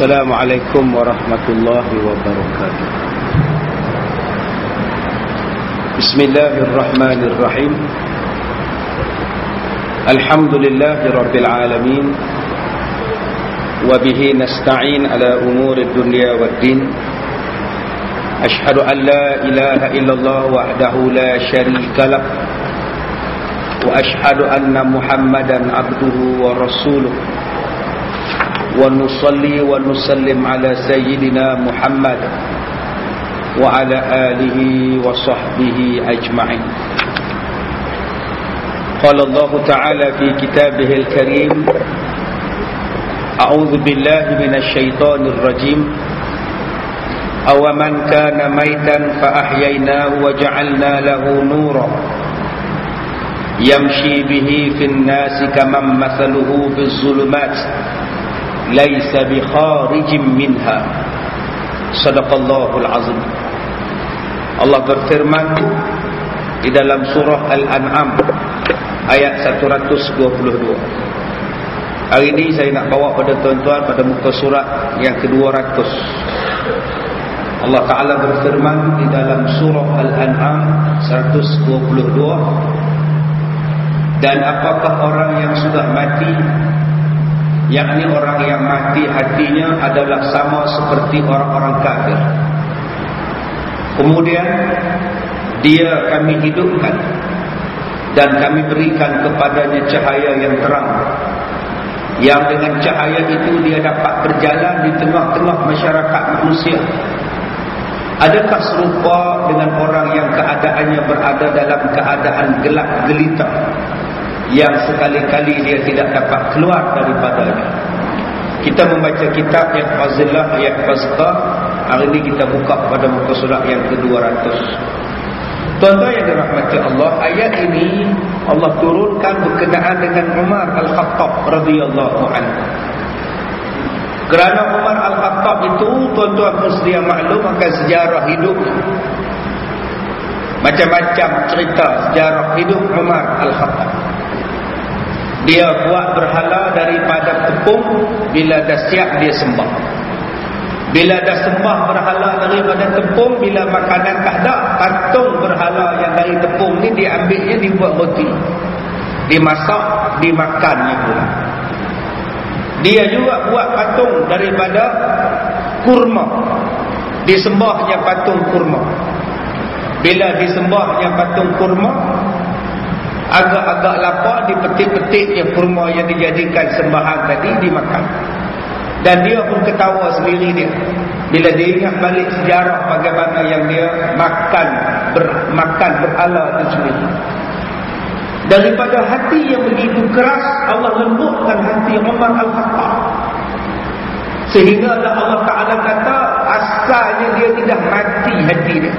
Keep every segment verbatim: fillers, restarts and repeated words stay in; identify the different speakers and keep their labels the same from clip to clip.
Speaker 1: Assalamualaikum warahmatullahi wabarakatuh. Bismillahirrahmanirrahim. Alhamdulillahi rabbil alamin. Wa bihi nasta'in ala umuri dunya waddin. Ashhadu an la ilaha illallah wahdahu la syarika lah. Wa ashhadu anna Muhammadan abduhu wa rasuluh. Wa nusalli wa nusallim ala sayyidina Muhammad wa ala alihi wa sahbihi ajma'in. Qala Allah Ta'ala fi kitabihil karim, A'udzu billahi minasy syaithanir rajim. Aw man kana maitan fa ahyaynahu wa ja'alna lahu nuran yamshi bihi fin nasi kaman mathaluhu fis zulumat laisa bi kharijin minha. Sadaqallahul azim. Allah berfirman di dalam surah Al-An'am ayat seratus dua puluh dua. Hari ini saya nak bawa pada tuan-tuan pada muka surat yang kedua ratus. Allah Ta'ala berfirman di dalam surah Al-An'am seratus dua puluh dua, dan apakah orang yang sudah mati, yakni orang yang mati hatinya adalah sama seperti orang-orang kafir, kemudian dia kami hidupkan dan kami berikan kepadanya cahaya yang terang, yang dengan cahaya itu dia dapat berjalan di tengah-tengah masyarakat manusia. Adakah serupa dengan orang yang keadaannya berada dalam keadaan gelap gelita, yang sekali-kali dia tidak dapat keluar daripadanya? Kita membaca kitab yang Fazillah ayat Fazqah. Hari ini kita buka pada muka surat yang kedua ratus. Tuan-tuan yang dirahmati Allah, ayat ini Allah turunkan berkenaan dengan Umar Al-Khattab radhiyallahu anhu. Kerana Umar Al-Khattab itu, tuan-tuan mesti yang maklum akan sejarah hidup, macam-macam cerita sejarah hidup Umar Al-Khattab. Dia buat berhala daripada tepung. Bila dah siap dia sembah. Bila dah sembah berhala daripada tepung, bila makanan tak ada, patung berhala yang dari tepung ni diambilnya, dibuat roti, dimasak, dimakannya pula. Dia juga buat patung daripada kurma, disembahnya patung kurma. Bila disembahnya patung kurma, agak-agak lapar, dipetik-petiknya kurma yang dijadikan sembahan tadi, dimakan. Dan dia pun ketawa sendiri dia bila dia ingat balik sejarah bagaimana yang dia makan ber, makan berhala itu sendiri. Daripada hati yang begitu keras, Allah lembutkan hati Umar Al-Khattab, sehingga Allah Ta'ala kata asalnya dia tidak mati hati dia,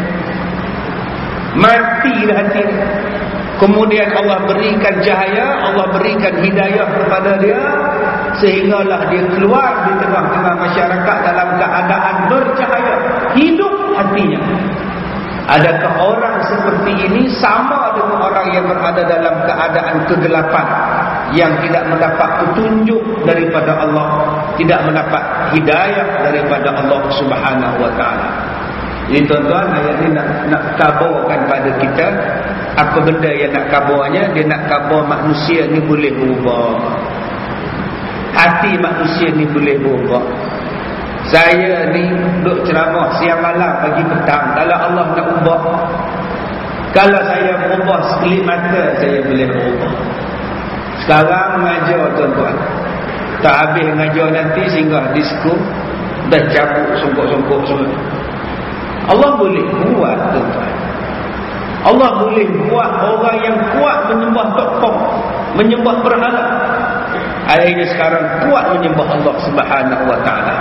Speaker 1: mati hati dia. Kemudian Allah berikan cahaya, Allah berikan hidayah kepada dia, sehinggalah dia keluar di tengah-tengah masyarakat dalam keadaan bercahaya, hidup hatinya. Adakah orang seperti ini sama dengan orang yang berada dalam keadaan kegelapan, yang tidak mendapat petunjuk daripada Allah, tidak mendapat hidayah daripada Allah Subhanahu wa ta'ala? Jadi tuan-tuan, ayat ini nak, nak kabarkan pada kita apa benda yang nak kabarnya. Dia nak kabar manusia ni boleh berubah, hati manusia ni boleh berubah. Saya ni duduk ceramah siang malam pagi petang, kalau Allah nak ubah, kalau saya berubah sekelip mata, saya boleh berubah. Sekarang mengajar tuan-tuan, tak habis mengajar nanti singgah disko, dah cabut songkok-songkok semua. Allah boleh buat tuan-tuan. Allah boleh buat orang yang kuat menyembah tokong, menyembah berhala, akhirnya sekarang kuat menyembah Allah Subhanahu wa ta'ala.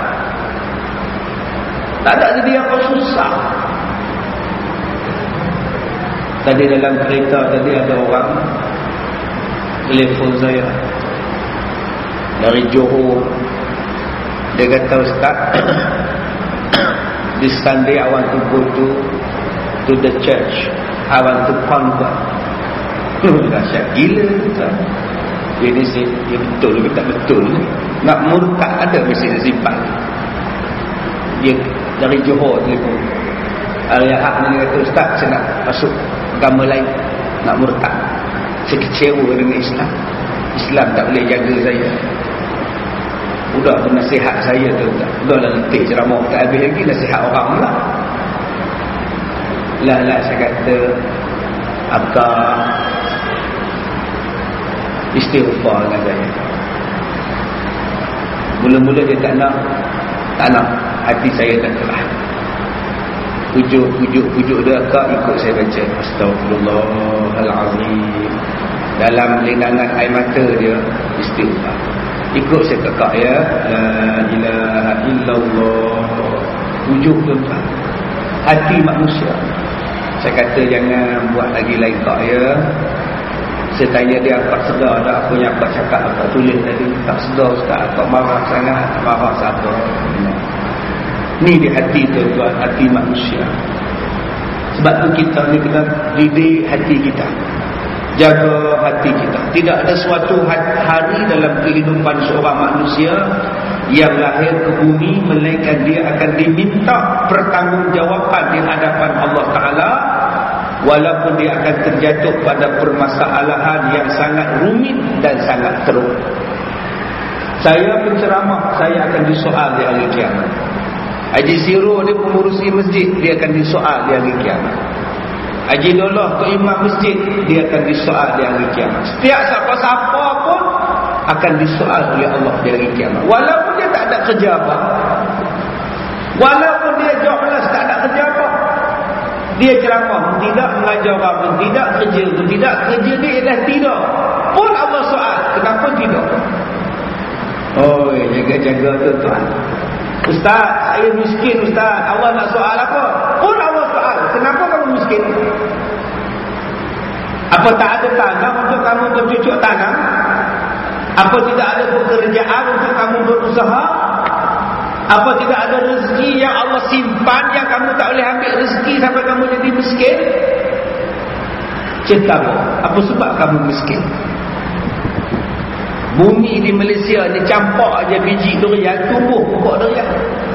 Speaker 1: Tak ada jadi apa susah. Tadi dalam kereta tadi ada orang telefon saya dari Johor. Dia kata, Ustaz, this Sunday I want to go to to the church, I want to convert. Dahsyat gila Ustaz. Dia ni ya betul ke tak betul? Nak murtad ada mesti simpan. Dia dari Johor telefon. Hari Ahad ni dia kata, Ustaz, saya nak masuk agama lain, nak murtad. Saya kecewa dengan Islam. Islam tak boleh jaga saya. Udah tu nasihat saya tu, udah lah letih ceramah tak habis lagi, nasihat orang pula. Lah lah saya kata, akak istighfar dengan saya. Mula-mula dia tak nak, tak nak, hati saya tak telah. Pujuk-pujuk-pujuk dia, akak ikut saya baca Astaghfirullahalazim. Dalam linangan air mata dia istighfar. Ikut saya kakak ya, la ilaha illallah. Pujuk tuan-tuan, hati manusia. Saya kata jangan buat lagi lain kak ya. Saya tanya dia, akak sedar tak apa yang akak cakap, akak tulis tadi? Tak sedar Ustaz, akak marah sangat. Marah siapa? Ni di hati tuan-tuan, hati manusia. Sebab tu kita ni kena didik hati kita, jaga hati kita. Tidak ada suatu hari dalam kehidupan seorang manusia yang lahir ke bumi melainkan dia akan diminta pertanggungjawaban di hadapan Allah Ta'ala, walaupun dia akan terjatuh pada permasalahan yang sangat rumit dan sangat teruk. Saya penceramah, saya akan disoal di hari kiamat. Haji Siro dia pengurusi masjid, dia akan disoal di hari kiamat. Haji Dollah tu imam masjid, dia akan disoal di hari kiamat. Setiap siapa-siapa pun akan disoal oleh Allah di hari kiamat. Walaupun dia tak ada kerja apa, walaupun dia jobless, tak ada kerja apa, dia ceramah pun tidak, mengajar orang pun tidak, kerja pun tidak, kerja dia ialah tidak, pun Allah soal, kenapa tidak? Oh, jaga-jaga tuan-tuan. Ustaz, saya miskin Ustaz, Allah nak soal apa? Pun Allah soal, kenapa kamu miskin? Apa tak ada tanam untuk kamu bercucuk tanam? Apa tidak ada pekerjaan untuk kamu berusaha? Apa tidak ada rezeki yang Allah simpan yang kamu tak boleh ambil rezeki sampai kamu jadi miskin? Cerita apa sebab kamu miskin? Bumi di Malaysia ni campak aja biji durian, tumbuh pokok durian.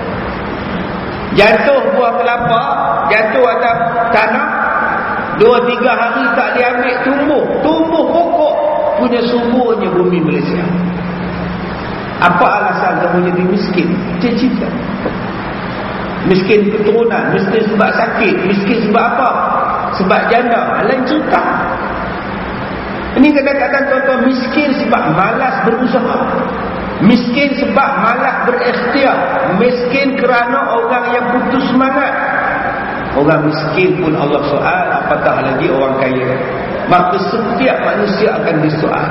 Speaker 1: Jatuh buah kelapa, jatuh atas tanah, dua tiga hari tak diambil, tumbuh, tumbuh pokok punya suburnya bumi Malaysia. Apa alasan kamu jadi miskin? Cita-cita. Miskin keturunan, miskin sebab sakit, miskin sebab apa? Sebab janda, lain cerita. Ini kadang-kadang tuan-tuan miskin sebab malas berusaha, miskin sebab malas berikhtiar, miskin kerana orang yang putus semangat. Orang miskin pun Allah soal, apatah lagi orang kaya. Maka setiap manusia akan disoal.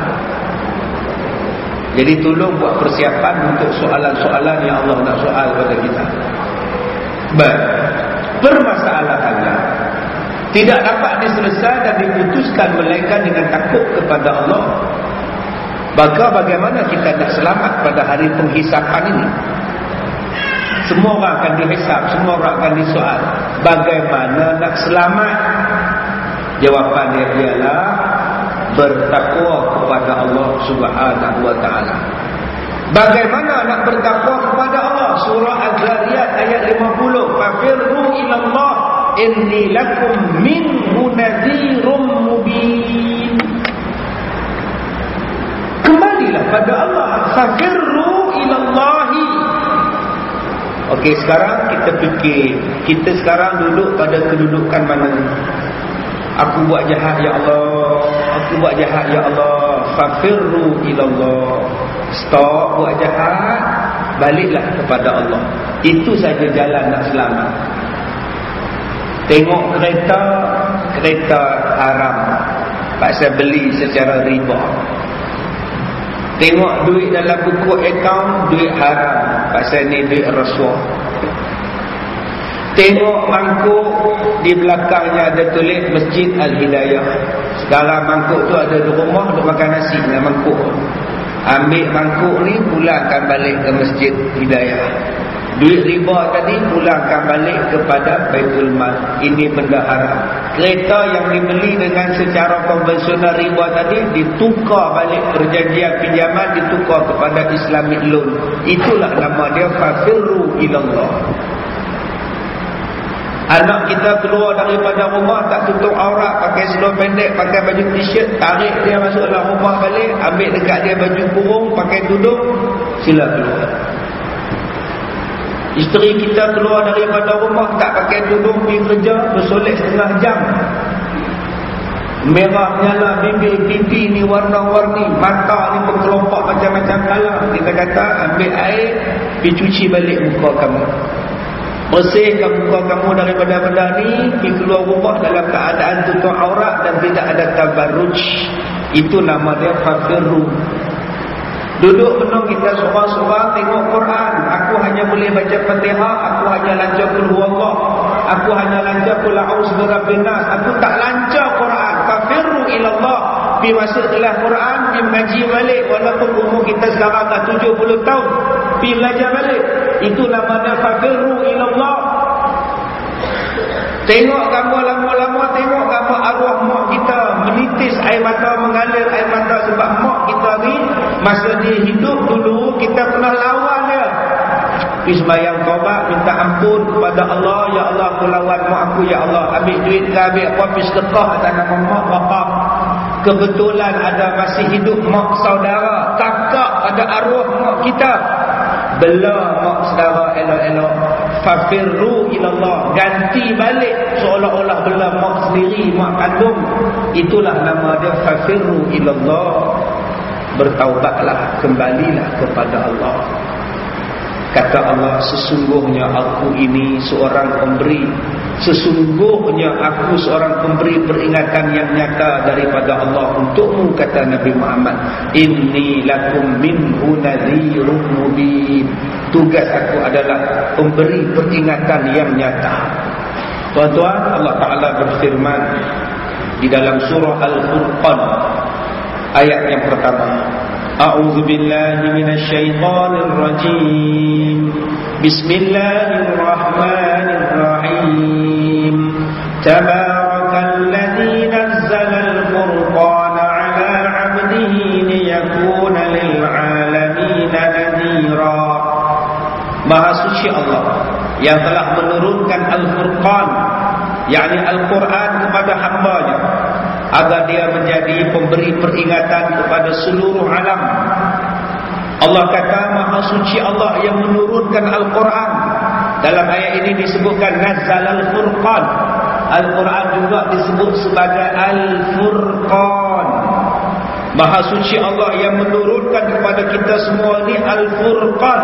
Speaker 1: Jadi tolong buat persiapan untuk soalan-soalan yang Allah nak soal pada kita. Baik, permasalahannya tidak dapat diselesaikan dan diputuskan melainkan dengan takut kepada Allah. Maka bagaimana kita nak selamat pada hari penghisapan ini? Semua orang akan dihisap, semua orang akan disoal. Bagaimana nak selamat? Jawapan dia ialah bertakwa kepada Allah Subhanahu wa taala. Bagaimana nak bertakwa kepada Allah? Surah Az-Zariyat ayat lima puluh. Fafirru ilallah inni lakum minhu nadhirum mubin. Kembalilah pada Allah. Fafirru ilallahi. Okey, sekarang kita fikir, kita sekarang duduk pada kedudukan mana? Aku buat jahat ya Allah, aku buat jahat ya Allah. Fafirru ilallah. Stop buat jahat, baliklah kepada Allah. Itu saja jalan nak selamat. Tengok kereta, kereta haram, pasal beli secara riba. Tengok duit dalam buku akaun, duit haram, pasal ni duit rasuah. Tengok mangkuk, di belakangnya ada tulis Masjid Al-Hidayah. Sekarang mangkuk tu ada di rumah, duk makan nasi dengan mangkuk. Ambil mangkuk ni, pulangkan balik ke Masjid Hidayah. Duit riba tadi pulangkan balik kepada Baitul Mal. Ini benda haram. Kereta yang dibeli dengan secara konvensional riba tadi ditukar balik, perjanjian pinjaman ditukar kepada Islamic loan. Itulah nama dia fafirru ilallah. Anak kita keluar daripada rumah tak tutup aurat, pakai seluar pendek, pakai baju t-shirt, tarik dia masuk dalam rumah balik, ambil dekat dia baju kurung, pakai tudung, sila keluar. Isteri kita keluar daripada rumah tak pakai tudung, pergi kerja, bersolek setengah jam, merah nyala bibir, pipi ni warna-warni, mata ni berkelompok macam-macam kalah. Kita kata ambil air, pergi cuci balik muka kamu, bersihkan muka kamu daripada benda ni, pergi keluar rumah dalam keadaan tutup aurat dan tidak ada tabarruj. Itu nama dia fafirru. Duduk penuh kita seorang-seorang tengok Quran. Aku hanya boleh baca Fatihah, aku hanya lancar qul huwallah, aku hanya lancar qul a'udzu birabbin nas, aku tak lancar Quran. Fafirru ilallah. Pergi masuk dalam Quran, pergi mengaji balik. Walaupun umur kita sekarang dah tujuh puluh tahun, pergi belajar balik. Itu nama dia fafirru ilallah. Tengok gambar lama-lama, tengok gambar arwah mak kita menitis air mata, mengalir air mata sebab mak kita ni masa dia hidup dulu kita pernah lawan dia. Pergi sembahyang taubat, minta ampun kepada Allah. Ya Allah, aku lawan mak aku, ya Allah. Ambil duit ke, ambil apa, pergi sedekah atas nama mak bapak. Kebetulan ada masih hidup mak saudara, kakak ada arwah mak kita. Bela mak saudara elok-elok. Fafirru ilallah. Ganti balik seolah-olah bela mak sendiri, mak kandung. Itulah nama dia fafirru ilallah. Bertaubatlah, kembalilah kepada Allah. Kata Allah, sesungguhnya aku ini seorang pemberi, sesungguhnya aku seorang pemberi peringatan yang nyata daripada Allah untukmu, kata Nabi Muhammad. Inni lakum minhu nadhirun mubin. Tugas aku adalah pemberi peringatan yang nyata. Tuan-tuan, Allah Ta'ala berfirman di dalam surah Al-Furqan ayat yang pertama. A'udzu billahi minasy syaithanir rajim. Bismillahirrahmanirrahim. Tabarakalladzi nazzalal furqana 'ala 'abdihi liyakuna lil 'alamin nadhira. Maha suci Allah yang telah menurunkan Al-Furqan, yakni Al-Quran, kepada hamba-Nya agar dia menjadi pemberi peringatan kepada seluruh alam. Allah kata maha suci Allah yang menurunkan Al-Quran. Dalam ayat ini disebutkan Nazzalal Furqan. Al-Quran juga disebut sebagai Al-Furqan. Maha suci Allah yang menurunkan kepada kita semua ini Al-Furqan.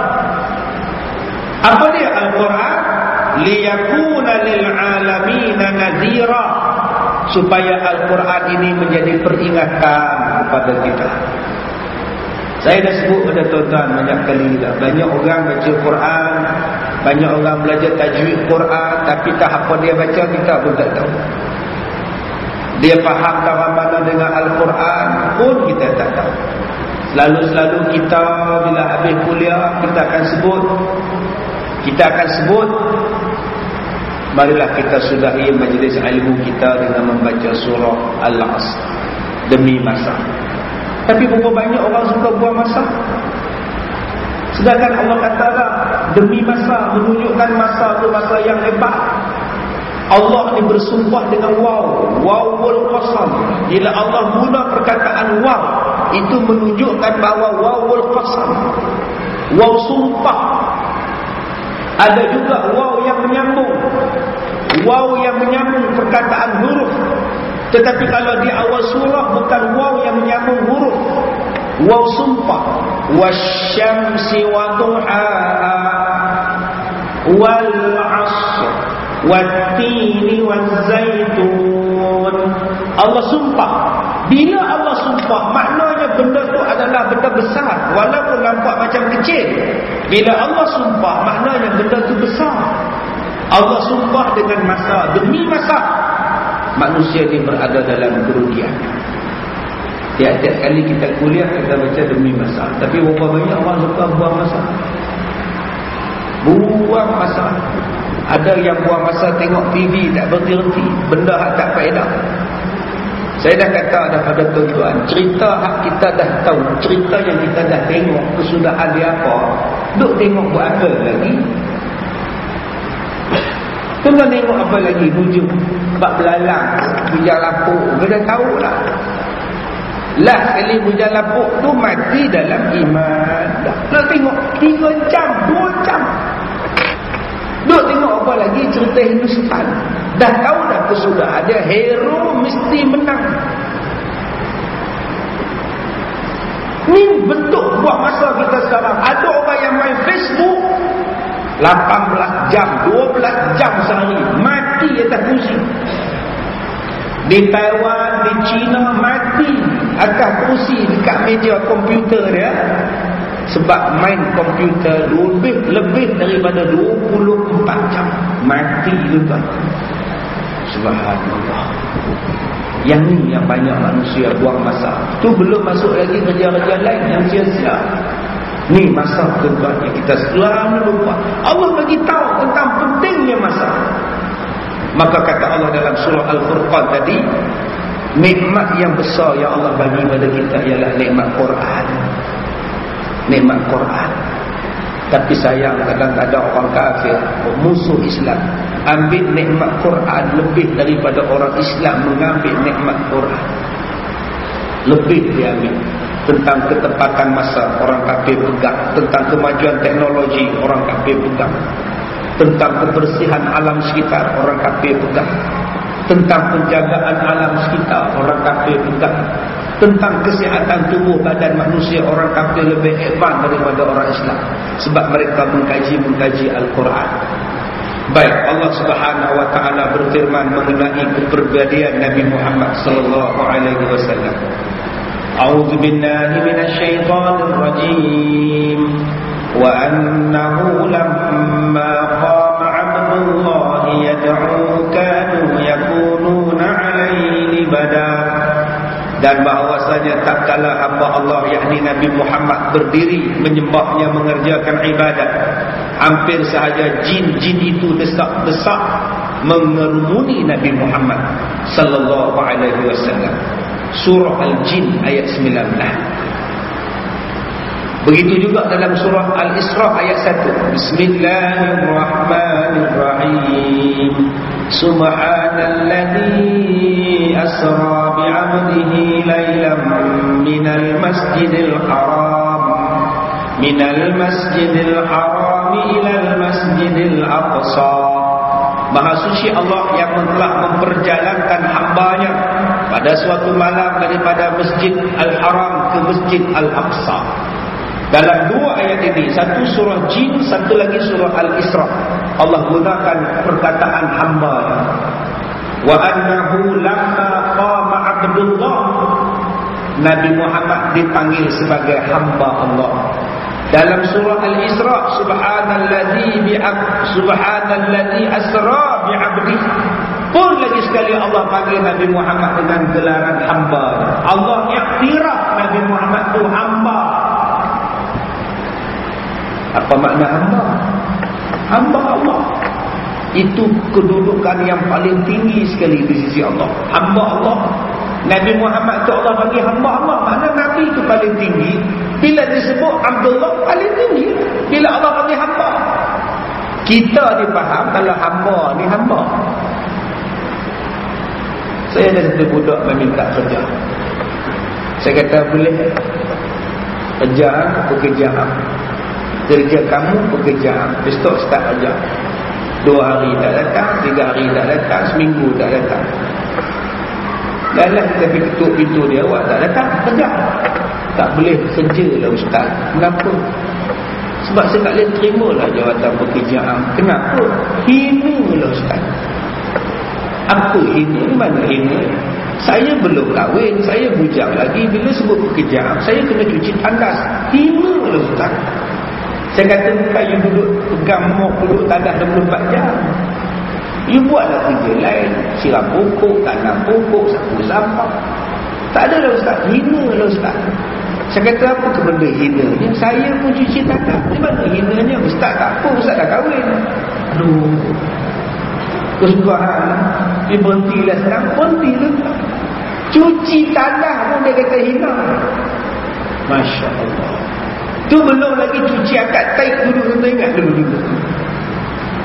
Speaker 1: Apa dia Al-Quran? Liyakuna lil'alamina nadhira. Supaya Al-Quran ini menjadi peringatan kepada kita. Saya dah sebut pada tuan-tuan banyak kali dah. Banyak orang baca Quran, banyak orang belajar tajwid Quran, tapi tak apa dia baca kita pun tak tahu. Dia faham cara mana dengan Al-Quran pun kita tak tahu. Selalu-selalu kita bila habis kuliah kita akan sebut, kita akan sebut marilah kita sudahi majlis ilmu kita dengan membaca surah Al-Asr demi masa. Tapi berapa banyak orang suka buang masa? Sedangkan Allah kata lah, demi masa, menunjukkan masa itu masa yang hebat. Allah ni bersumpah dengan waw, wawul qasam. Bila Allah guna perkataan waw, itu menunjukkan bahawa wawul qasam, waw sumpah. Ada juga waw yang menyambung, waw yang menyambung perkataan huruf. Tetapi kalau di awal surah bukan waw yang menyambung huruf, waw sumpah. Wasyamsi wa duhaha wal 'ashr wat-tini waz-zaitun. Allah sumpah. Bila Allah sumpah, maknanya benda tu adalah benda besar walaupun nampak macam kecil. Bila Allah sumpah, maknanya benda tu besar. Allah sumpah dengan masa, demi masa. Manusia ni berada dalam kerugian. Tiap-tiap kali kita kuliah kita baca demi masa. Tapi berapa banyak orang suka buang masa? Buang masa. Ada yang buang masa tengok T V tak berhenti, benda hak tak faedah. Saya dah kata daripada tuan-tuan, cerita hak kita dah tahu, cerita yang kita dah tengok kesudahan dia apa, duk tengok buat apa lagi? Tuan-tuan tengok apa lagi hujung bab belalang, bujang lapuk, kita tahu lah. Last kali bujang lapuk tu mati dalam iman. Nak tengok tiga jam, dua jam. Duk tengok apa lagi cerita Hindustan. Dah tahu dah kesudah ada hero mesti menang. Ni bentuk buat masa kita sekarang. Ada orang yang main Facebook lapan belas jam, dua belas jam sehari, mati atas kursi. Di Taiwan, di China, mati atas kursi dekat meja komputer dia sebab main komputer lebih lebih daripada dua puluh empat jam. Mati juga. Subhanallah. Yang ni yang banyak manusia buang masa. Tu belum masuk lagi kerja-kerja lain yang sia-sia. Ni masa tuan-tuan yang kita selalu lupa. Allah bagi tahu tentang pentingnya masa. Maka kata Allah dalam surah Al-Furqan tadi, nikmat yang besar yang Allah bagi pada kita ialah nikmat Quran. Nikmat Quran. Tapi sayang kadang-kadang orang kafir, musuh Islam, ambil nikmat Quran lebih daripada orang Islam mengambil nikmat Quran. Lebih dia ambil. Tentang ketepatan masa, orang kafir pegang. Tentang kemajuan teknologi, orang kafir pegang. Tentang kebersihan alam sekitar, orang kafir pegang. Tentang penjagaan alam sekitar, orang kafir pegang. Tentang kesihatan tubuh badan manusia, orang kafir lebih hebat daripada orang Islam. Sebab mereka mengkaji-mengkaji Al-Quran. Baik, Allah Subhanahu wa taala berfirman mengenai kepribadian Nabi Muhammad sallallahu alaihi wasallam. A'udzu billahi minasy syaithanir rajim. Wa annahu lamma qama 'abdullah yad'u kanu yakununa 'alaihi libada. Dan bahawasanya tak kala hamba Allah yakni Nabi Muhammad berdiri menyembahnya, mengerjakan ibadat, hampir sahaja jin-jin itu desak-desak mengerumuni Nabi Muhammad sallallahu alaihi wasallam. Surah Al-Jin ayat sembilan belas. Begitu juga dalam surah Al-Isra ayat satu. Bismillahirrahmanirrahim. Subhanalladzi asra bi'abdihi laylan minal masjidil haram minal masjidil haram ilal masjidil aqsa. Maha suci Allah yang telah memperjalankan hamba-Nya pada suatu malam daripada Masjid Al-Haram ke Masjid Al-Aqsa. Dalam dua ayat ini, satu surah Jin, satu lagi surah Al-Isra, Allah gunakan perkataan hamba. Wa annahu lamma qama 'abdullah, Nabi Muhammad dipanggil sebagai hamba Allah. Dalam surah Al-Isra, subhanalladzi bi'ab subhanalladzi asra bi'abdi, pun lagi sekali Allah panggil Nabi Muhammad dengan gelaran hamba. Allah iktiraf Nabi Muhammad itu hamba. Apa makna hamba? Hamba Allah. Itu kedudukan yang paling tinggi sekali di sisi Allah. Hamba Allah. Nabi Muhammad itu Allah bagi hamba Allah. Makna Nabi itu paling tinggi. Bila disebut Abdullah paling tinggi. Bila Allah bagi hamba. Kita dipaham kalau hamba ni hamba. Saya ada satu budak meminta kerja. Saya kata boleh. Kerja, pekerjaan. Kerja kamu pekerjaan. Besok start kerja. Dua hari tak datang, tiga hari tak datang, seminggu tak datang. Dalam kita ketuk pintu dia, awak tak datang kerja. Tak boleh kerja lah ustaz. Kenapa? Sebab saya tak boleh terima lah jawatan pekerjaan. Kenapa? Hina lah ustaz. Apa hina? Mana hina? Saya belum kahwin, saya bujang lagi. Bila sebut pekerjaan, saya kena cuci tandas. Hina lah ustaz. Saya kata bukan you duduk pegang mok, duduk tandas dua puluh empat jam. You buatlah kerja lain. Siram pokok, tanam pokok, sapu sampah. Tak ada lah ustaz. Hina lah ustaz. Saya kata apa ke benda hinanya? Saya pun cuci tandas. Di mana hinanya? Ustaz tak apa, ustaz dah kahwin. Aduh. Kesukaran. Dia berhentilah sekarang. Berhentilah. Cuci tandas pun dia kata hina. Masya Allah. Tu belum lagi cuci akad taik dulu, kita ingat dulu dulu.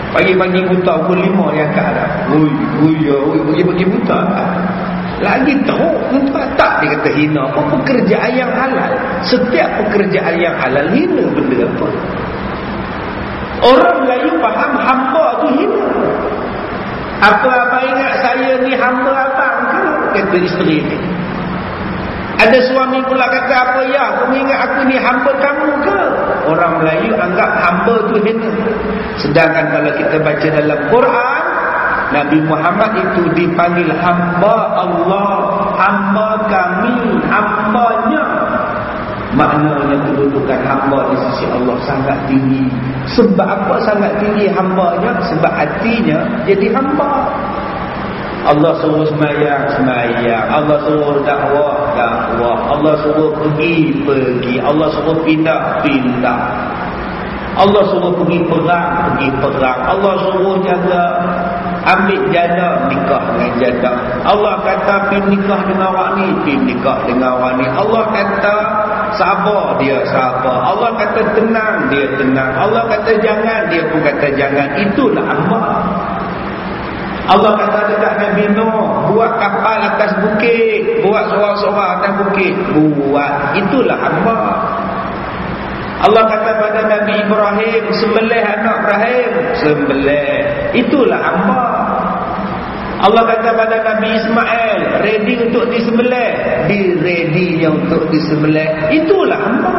Speaker 1: Pagi-pagi buta pukul lima dia angkat dah. Ui, ui, ui, pagi-pagi buta angkat. Lagi teruk, tak dia kata hina. Apa pekerjaan yang halal? Setiap pekerjaan yang halal hina benda apa? Orang Melayu faham hamba tu hina. Apa abang ingat saya ni hamba abang ke? Kata isteri ni. Ada suami pula kata, apa ya, kamu ingat aku ni hamba kamu ke? Orang Melayu anggap hamba tu hina. Sedangkan kalau kita baca dalam Quran, Nabi Muhammad itu dipanggil hamba Allah, hamba kami, hambanya. Maknanya kedudukan hamba di sisi Allah sangat tinggi. Sebab apa sangat tinggi hambanya? Sebab hatinya jadi hamba. Allah suruh semayang, semayang. Allah suruh dakwah, dakwah. Allah suruh pergi, pergi. Allah suruh pindah, pindah. Allah suruh pergi perang, pergi perang. Allah suruh jaga, ambil janda, nikah dengan janda. Allah kata pergi nikah dengan orang ni, pergi nikah dengan orang ni. Allah kata sabar, dia sabar. Allah kata tenang, dia tenang. Allah kata jangan, dia pun kata jangan. Itulah hamba. Allah kata dekat Nabi Nuh, buat kapal atas bukit, buat sorang-sorang atas bukit, buat. Itulah hamba. Allah kata pada Nabi Ibrahim, sembelih anak Ibrahim, sembelih. Itulah hamba. Allah kata pada Nabi Ismail, ready untuk disembelih, di ready untuk disembelih. Itulah hamba.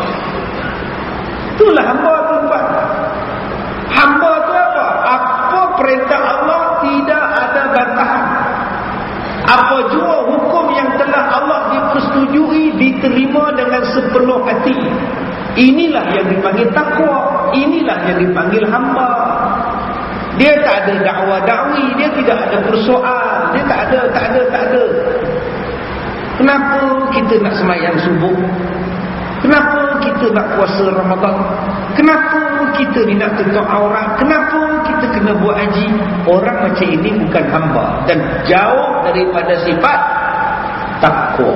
Speaker 1: Itulah hamba tuan-tuan. Hamba tu apa? Apa perintah Allah tidak ada bantahan. Apa jua hukum yang telah Allah dipersetujui diterima dengan sepenuh hati. Inilah yang dipanggil takwa. Inilah yang dipanggil hamba. Dia tak ada dakwah-dakwi, dia tidak ada persoal, dia tak ada, tak ada, tak ada. Kenapa kita nak sembahyang subuh? Kenapa kita nak puasa Ramadan? Kenapa kita ni nak tutup aurat? Kenapa kita kena buat haji? Orang macam ini bukan hamba dan jauh daripada sifat takwa.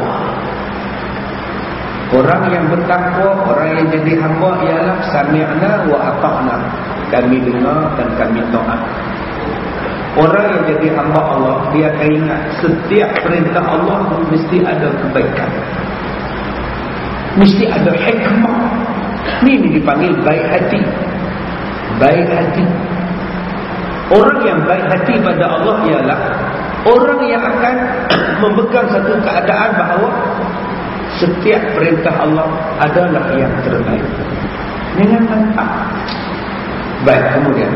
Speaker 1: Orang yang bertakwa, orang yang jadi hamba ialah sami'na wa ata'na. Kami dengar dan kami taat. Orang yang jadi hamba Allah, dia akan ingat setiap perintah Allah mesti ada kebaikan, mesti ada hikmah. Ini dipanggil baik hati. Baik hati. Orang yang baik hati pada Allah ialah orang yang akan memegang satu keadaan bahawa setiap perintah Allah adalah yang terbaik. Dengan mantap. Baik, kemudian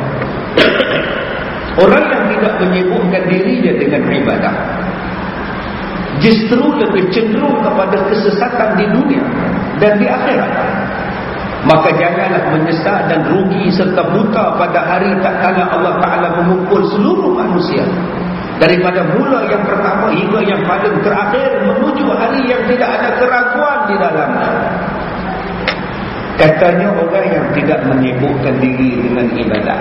Speaker 1: orang yang tidak menyibukkan dirinya dengan ibadah justru lebih cenderung kepada kesesatan di dunia dan di akhirat. Maka janganlah menyesal dan rugi serta buta pada hari tak kala Allah Ta'ala memukul seluruh manusia, daripada mula yang pertama hingga yang paling terakhir, menuju hari yang tidak ada keraguan di dalamnya. Katanya orang yang tidak menyibukkan diri dengan ibadat.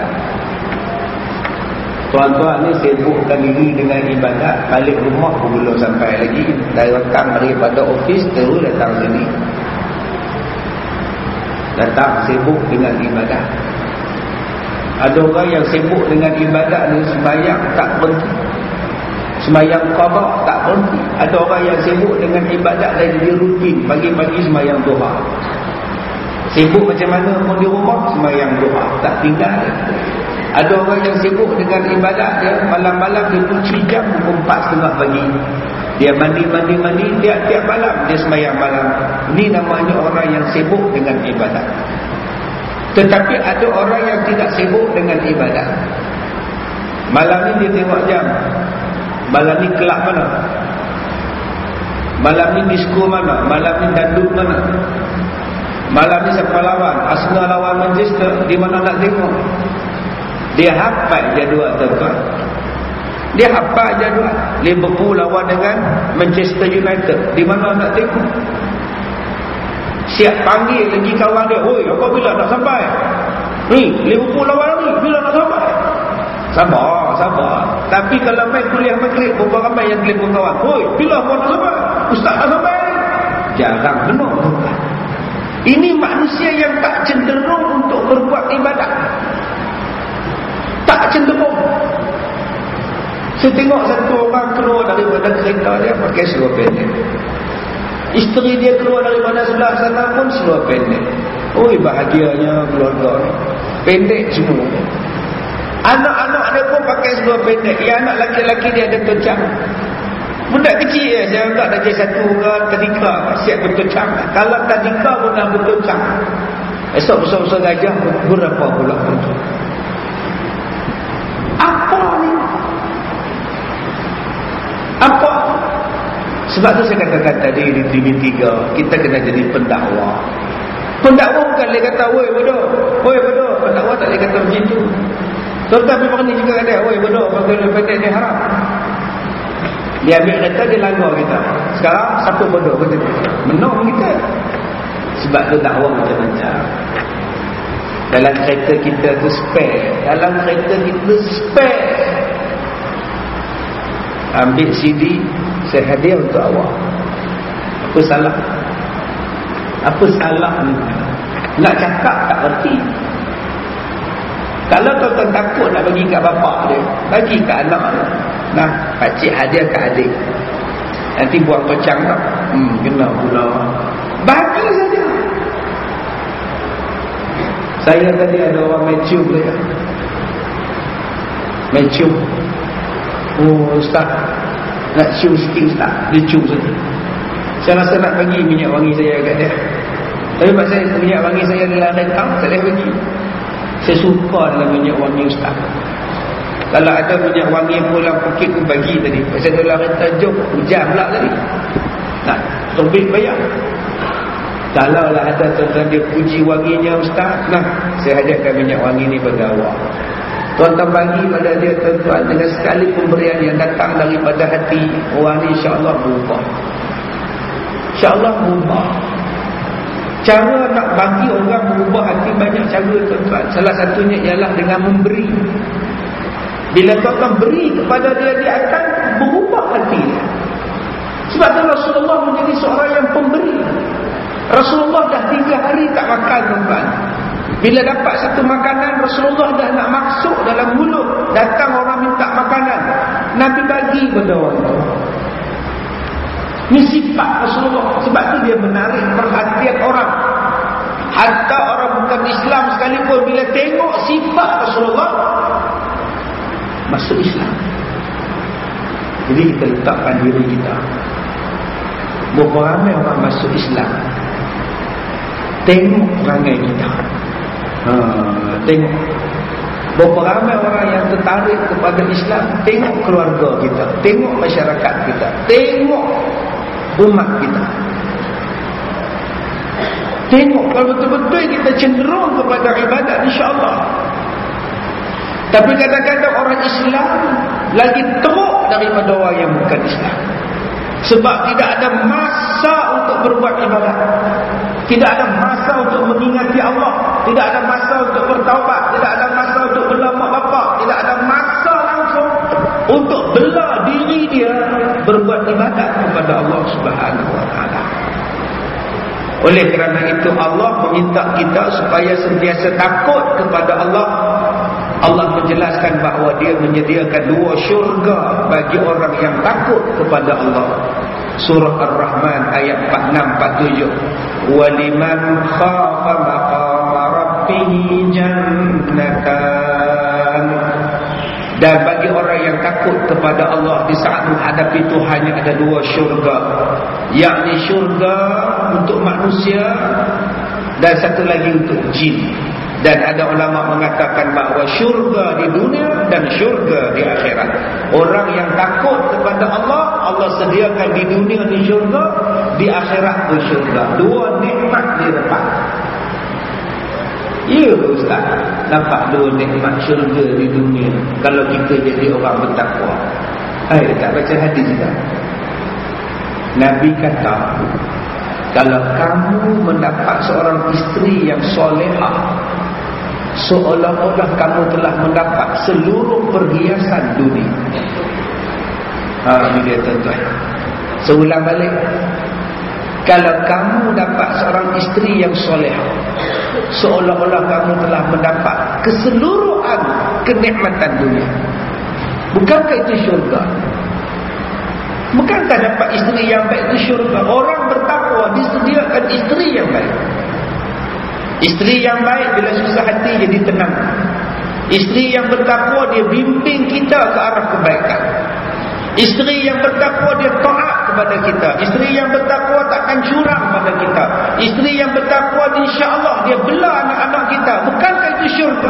Speaker 1: Tuan-tuan ni sibukkan diri dengan ibadat, balik rumah pun belum sampai lagi, datang daripada ofis terus datang sini, datang sibuk dengan ibadat. Ada orang yang sibuk dengan ibadat ni, sembahyang tak berhenti, sembahyang qada tak berhenti. Ada orang yang sibuk dengan ibadat dan dia rutin, pagi-pagi sembahyang duha. Sibuk macam mana pun di rumah, sembahyang duha tak tinggal. Ada orang yang sibuk dengan ibadat dia, malam-malam dia cuci jam pukul empat setengah pagi. Dia mandi-mandi-mandi tiap-tiap malam dia sembahyang malam. Ini namanya orang yang sibuk dengan ibadat. Tetapi ada orang yang tidak sibuk dengan ibadat. Malam ni dia tengok jam, malam ni kelab mana, malam ni disko mana, malam ni dandut mana, malam ni siapa lawan, Arsenal lawan Manchester, di mana nak tengok. Dia hafal jadual tuan-tuan. Dia hafal jadual. Liverpool lawan dengan Manchester United, di mana nak tengok. Siap panggil lagi kawan dia, "Oi, apa bila nak sampai? Ni Liverpool lawan ni, bila nak sampai?" Sabar, sabar. Tapi kalau main kuliah maghrib, berapa ramai yang telefon kawan, "Oi, bila kau nak sampai? Ustaz nak sampai?" Jarang benar tuan-tuan. Ini manusia yang tak cenderung untuk berbuat ibadat. tak cenderung. Saya tengok satu orang keluar daripada kereta dia pakai seluar pendek. Isteri dia keluar daripada sebelah sana pun seluar pendek. Oi, bahagianya keluarga ni. Pendek semua. Anak-anak dia pun pakai seluar pendek. Ya, anak laki-laki dia ada tocang. Budak kecil ya, saya anggap darjah satu ke tadika siap bertocang. Kalau tadika pun dah bertocang. Esok besar-besar gajah berapa pula tu. Apa ni? Apa? Sebab tu saya katakan tadi di T V tiga, kita kena jadi pendakwa. Pendakwa bukan dia kata, "Woi bodoh, woi bodoh." Pendakwa tak boleh kata macam tu. Tetapi berani juga kata, "Woi bodoh, pakai pendek ni haram." Dia ambil kereta, dia langgar kita. Sekarang siapa bodoh kata dia? Menang kita. Sebab tu dakwah macam-macam. Dalam kereta kita tu spare. Dalam kereta kita spare. Ambil C D, saya hadiah untuk awak. Apa salah? Apa salah ni? Nak cakap tak erti. Kalau tuan-tuan takut nak bagi kat bapak dia, bagi kat anak dia. Nah, pakcik hadiah kat adik. Nanti buang kocang tak? Hmm, kena pula. Bagi saja. Saya tadi ada orang mencium dia. Mencium. Oh, Ustaz, nak cium sikit Ustaz. Dia cium saja. Saya rasa nak bagi minyak wangi saya kat dia. Tapi sebab saya minyak wangi saya adalah rentang, saya boleh bagi. Saya suka dalam minyak wangi Ustaz. Kalau ada minyak wangi pulang pukit pun bagi tadi. Pasal dalam rentang jom, hujan pula tadi. Nak terbit bayar. Kalau lah ada tuan-tuan dia puji wanginya Ustaz, nah, saya hadiahkan minyak wangi ni pada awak. Tuan-tuan bagi pada dia tuan-tuan dengan sekali pemberian yang datang daripada hati orang ni, insya-Allah berubah. Insya-Allah berubah. Cara nak bagi orang berubah hati banyak cara tuan-tuan. Salah satunya ialah dengan memberi. Bila tuan-tuan beri kepada dia, dia akan berubah hati dia. Sebab tu Rasulullah menjadi seorang yang pemberi. Rasulullah dah tiga hari tak makan tuan-tuan. Bila dapat satu makanan, Rasulullah dah nak masuk dalam mulut. Datang orang minta makanan, Nabi bagi pada orang. Ini sifat Rasulullah. Sebab tu dia menarik perhatian orang. Hatta orang bukan Islam sekalipun, bila tengok sifat Rasulullah, masuk Islam. Jadi kita letakkan diri kita. Berapa ramai orang masuk Islam, tengok perangai kita. Ha, tengok berapa ramai orang yang tertarik kepada Islam, tengok keluarga kita, tengok masyarakat kita, tengok umat kita. Tengok kalau betul-betul kita cenderung kepada ibadat, insya-Allah. Tapi kadang-kadang orang Islam lagi teruk daripada orang yang bukan Islam. Sebab tidak ada masa untuk berbuat ibadat. Tidak ada masa untuk mengingati Allah. Tidak ada masa untuk bertaubat. Tidak ada masa untuk bela mak bapak. Tidak ada masa langsung untuk bela diri dia berbuat ibadat kepada Allah Subhanahu wa taala. Oleh kerana itu Allah meminta kita supaya sentiasa takut kepada Allah. Allah menjelaskan bahawa dia menyediakan dua syurga bagi orang yang takut kepada Allah. Surah Ar-Rahman ayat empat puluh enam empat puluh tujuh. Waliman khafa maqama rabbih jannatan. Dan bagi orang yang takut kepada Allah di saat menghadapi Tuhannya ada dua syurga, yakni syurga untuk manusia dan satu lagi untuk jin. Dan ada ulama mengatakan bahawa syurga di dunia dan syurga di akhirat. Orang yang takut kepada Allah, Allah sediakan di dunia di syurga, di akhirat di syurga. Dua nikmat dia dapat. Ya Ustaz, nampak dua nikmat syurga di dunia kalau kita jadi orang bertakwa. Hai, tak baca hadis juga. Nabi kata, kalau kamu mendapat seorang isteri yang solehah, seolah-olah kamu telah mendapat seluruh perhiasan dunia. Ha, ini dia tuan-tuan. Seulang balik. Kalau kamu dapat seorang isteri yang soleh, seolah-olah kamu telah mendapat keseluruhan kenikmatan dunia. Bukankah itu syurga? Bukankah dapat isteri yang baik itu syurga? Orang bertakwa disediakan isteri yang baik. Isteri yang baik bila susah hati jadi tenang. Isteri yang bertakwa dia bimbing kita ke arah kebaikan. Isteri yang bertakwa dia taat kepada kita. Isteri yang bertakwa takkan curang pada kita. Isteri yang bertakwa insya-Allah dia bela anak-anak kita. Bukankah itu syurga?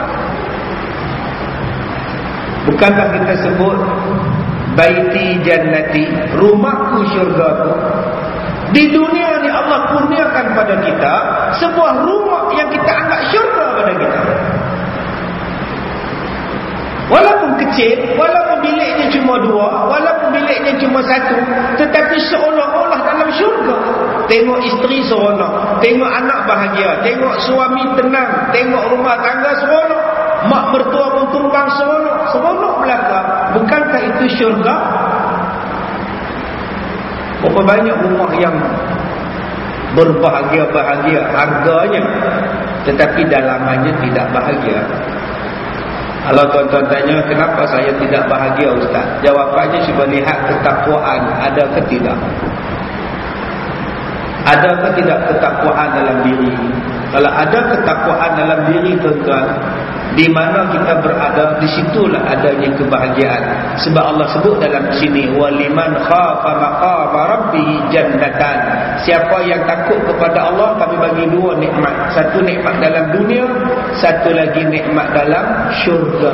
Speaker 1: Bukankah kita sebut baiti jannati, rumahku syurgaku? Di dunia ni Allah kurniakan pada kita sebuah rumah yang kita anggap syurga pada kita. Walaupun kecil, walaupun biliknya cuma dua, walaupun biliknya cuma satu, tetapi seolah-olah dalam syurga. Tengok isteri seronok, tengok anak bahagia, tengok suami tenang, tengok rumah tangga seronok, mak mertua pun tumbang seronok, seronok belaka. Bukankah itu syurga? Berapa banyak rumah yang berbahagia-bahagia harganya, tetapi dalamannya tidak bahagia. Kalau tuan-tuan tanya, kenapa saya tidak bahagia Ustaz? Jawapannya cuba lihat ketakwaan ada ke tidak. Ada ke tidak ketakwaan dalam diri? Kalau ada ketakwaan dalam diri tuan-tuan, di mana kita berada, di situlah adanya kebahagiaan. Sebab Allah sebut dalam sini, waliman khafa maqama rabbih jannatan. Siapa yang takut kepada Allah, kami bagi dua nikmat. Satu nikmat dalam dunia, satu lagi nikmat dalam syurga.